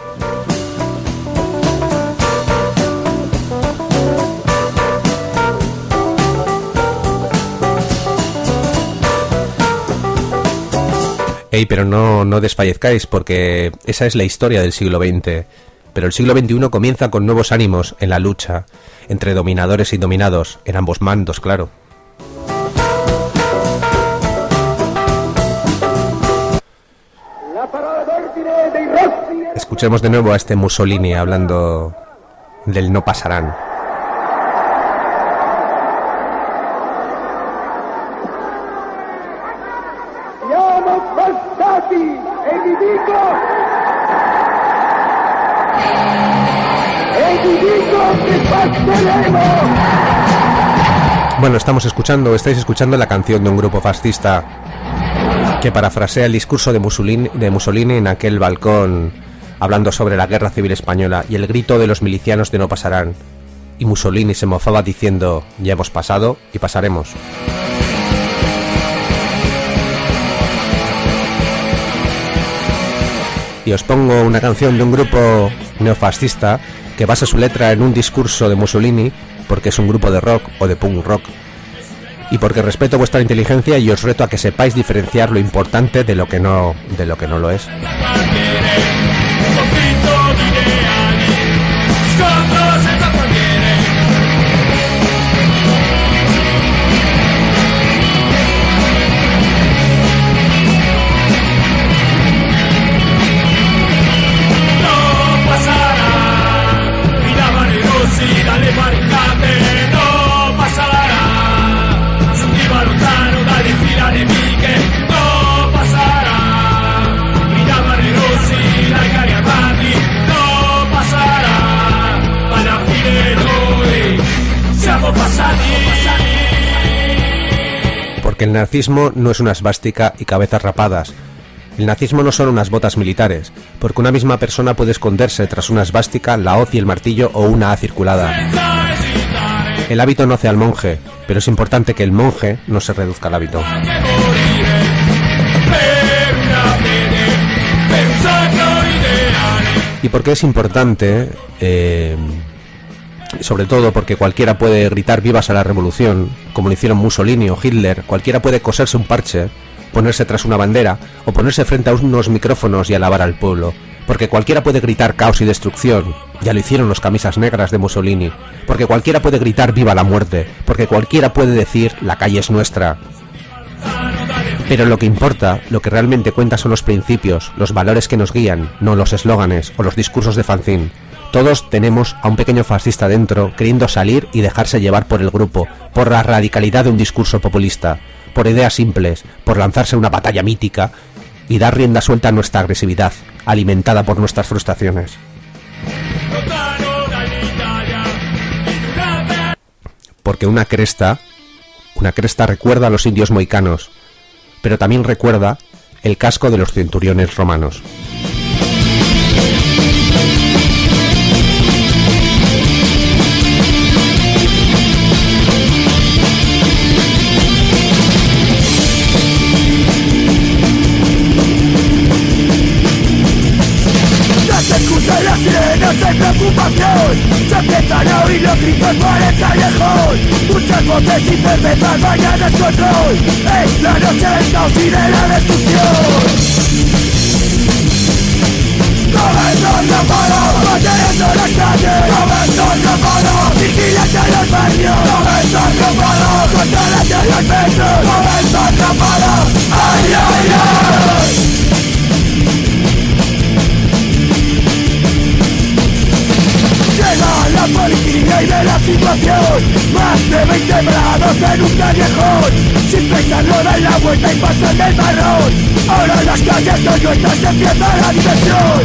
A: Hey, pero no desfallezcáis, porque esa es la historia del siglo XX. Pero el siglo XXI comienza con nuevos ánimos en la lucha entre dominadores y dominados, en ambos bandos, claro. Escuchemos de nuevo a este Mussolini hablando del no pasarán. Bueno, estáis escuchando la canción de un grupo fascista que parafrasea el discurso de Mussolini en aquel balcón, hablando sobre la guerra civil española y el grito de los milicianos de no pasarán. Y Mussolini se mofaba diciendo: ya hemos pasado y pasaremos. Y os pongo una canción de un grupo neofascista que basa su letra en un discurso de Mussolini, porque es un grupo de rock o de punk rock, y porque respeto vuestra inteligencia y os reto a que sepáis diferenciar lo importante de lo que no lo es. Porque el nazismo no es una esvástica y cabezas rapadas. El nazismo no son unas botas militares, porque una misma persona puede esconderse tras una esvástica, la hoz y el martillo o una A circulada. El hábito no hace al monje, pero es importante que el monje no se reduzca al hábito. ¿Y por qué es importante? Sobre todo porque cualquiera puede gritar vivas a la revolución, como lo hicieron Mussolini o Hitler. Cualquiera puede coserse un parche, ponerse tras una bandera o ponerse frente a unos micrófonos y alabar al pueblo. Porque cualquiera puede gritar caos y destrucción, ya lo hicieron los camisas negras de Mussolini. Porque cualquiera puede gritar viva la muerte, porque cualquiera puede decir la calle es nuestra. Pero lo que importa, lo que realmente cuenta son los principios, los valores que nos guían, no los eslóganes o los discursos de fanzine. Todos tenemos a un pequeño fascista dentro, queriendo salir y dejarse llevar por el grupo, por la radicalidad de un discurso populista, por ideas simples, por lanzarse a una batalla mítica y dar rienda suelta a nuestra agresividad, alimentada por nuestras frustraciones. Porque una cresta recuerda a los indios mohicanos, pero también recuerda el casco de los centuriones romanos.
B: Se escuchan las sirenas de preocupación, se empiezan a oír los gritos por el callejón. Muchas voces y cervezas vayan al control, es la noche del caos y de la destrucción. Cabezón no para, pateando las calles. Cabezón no para, vigilante en los barrios. Cabezón no para, controlando los metros. Cabezón no para, ay, ay, ay. Llega la policía y ve la situación, más de 20 bravos en un callejón. Sin pensarlo dan la vuelta y pasan del marrón. Ahora las calles son nuestras y empieza la diversión.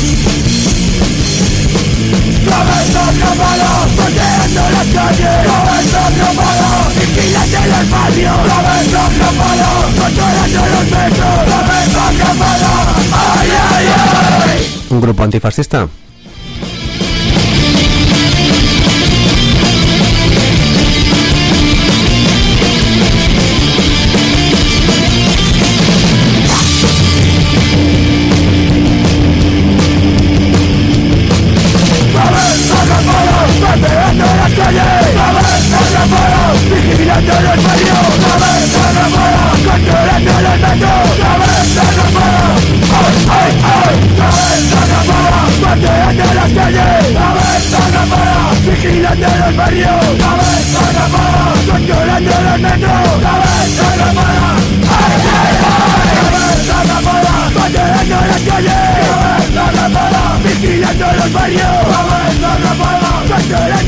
B: Cabezón no para, pateando las calles. Cabezón no para, vigilante en los barrios. Cabezón no para, controlando los metros. Cabezón no para, ay, ay, ay.
A: ¿Un grupo antifascista?
B: Pateando las calles, cabezón no para, vigilando los barrios, cabezón no para, controlando los metros, cabezón no para, ay, ay, ay, cabezón no para, pateando las calles, cabezón no para, vigilando los barrios, cabezón no para, controlando los metros, cabezón no para, ay, ay, ay, cabezón no para, pateando las calles, cabezón no para, vigilando los barrios, cabezón no para, controlando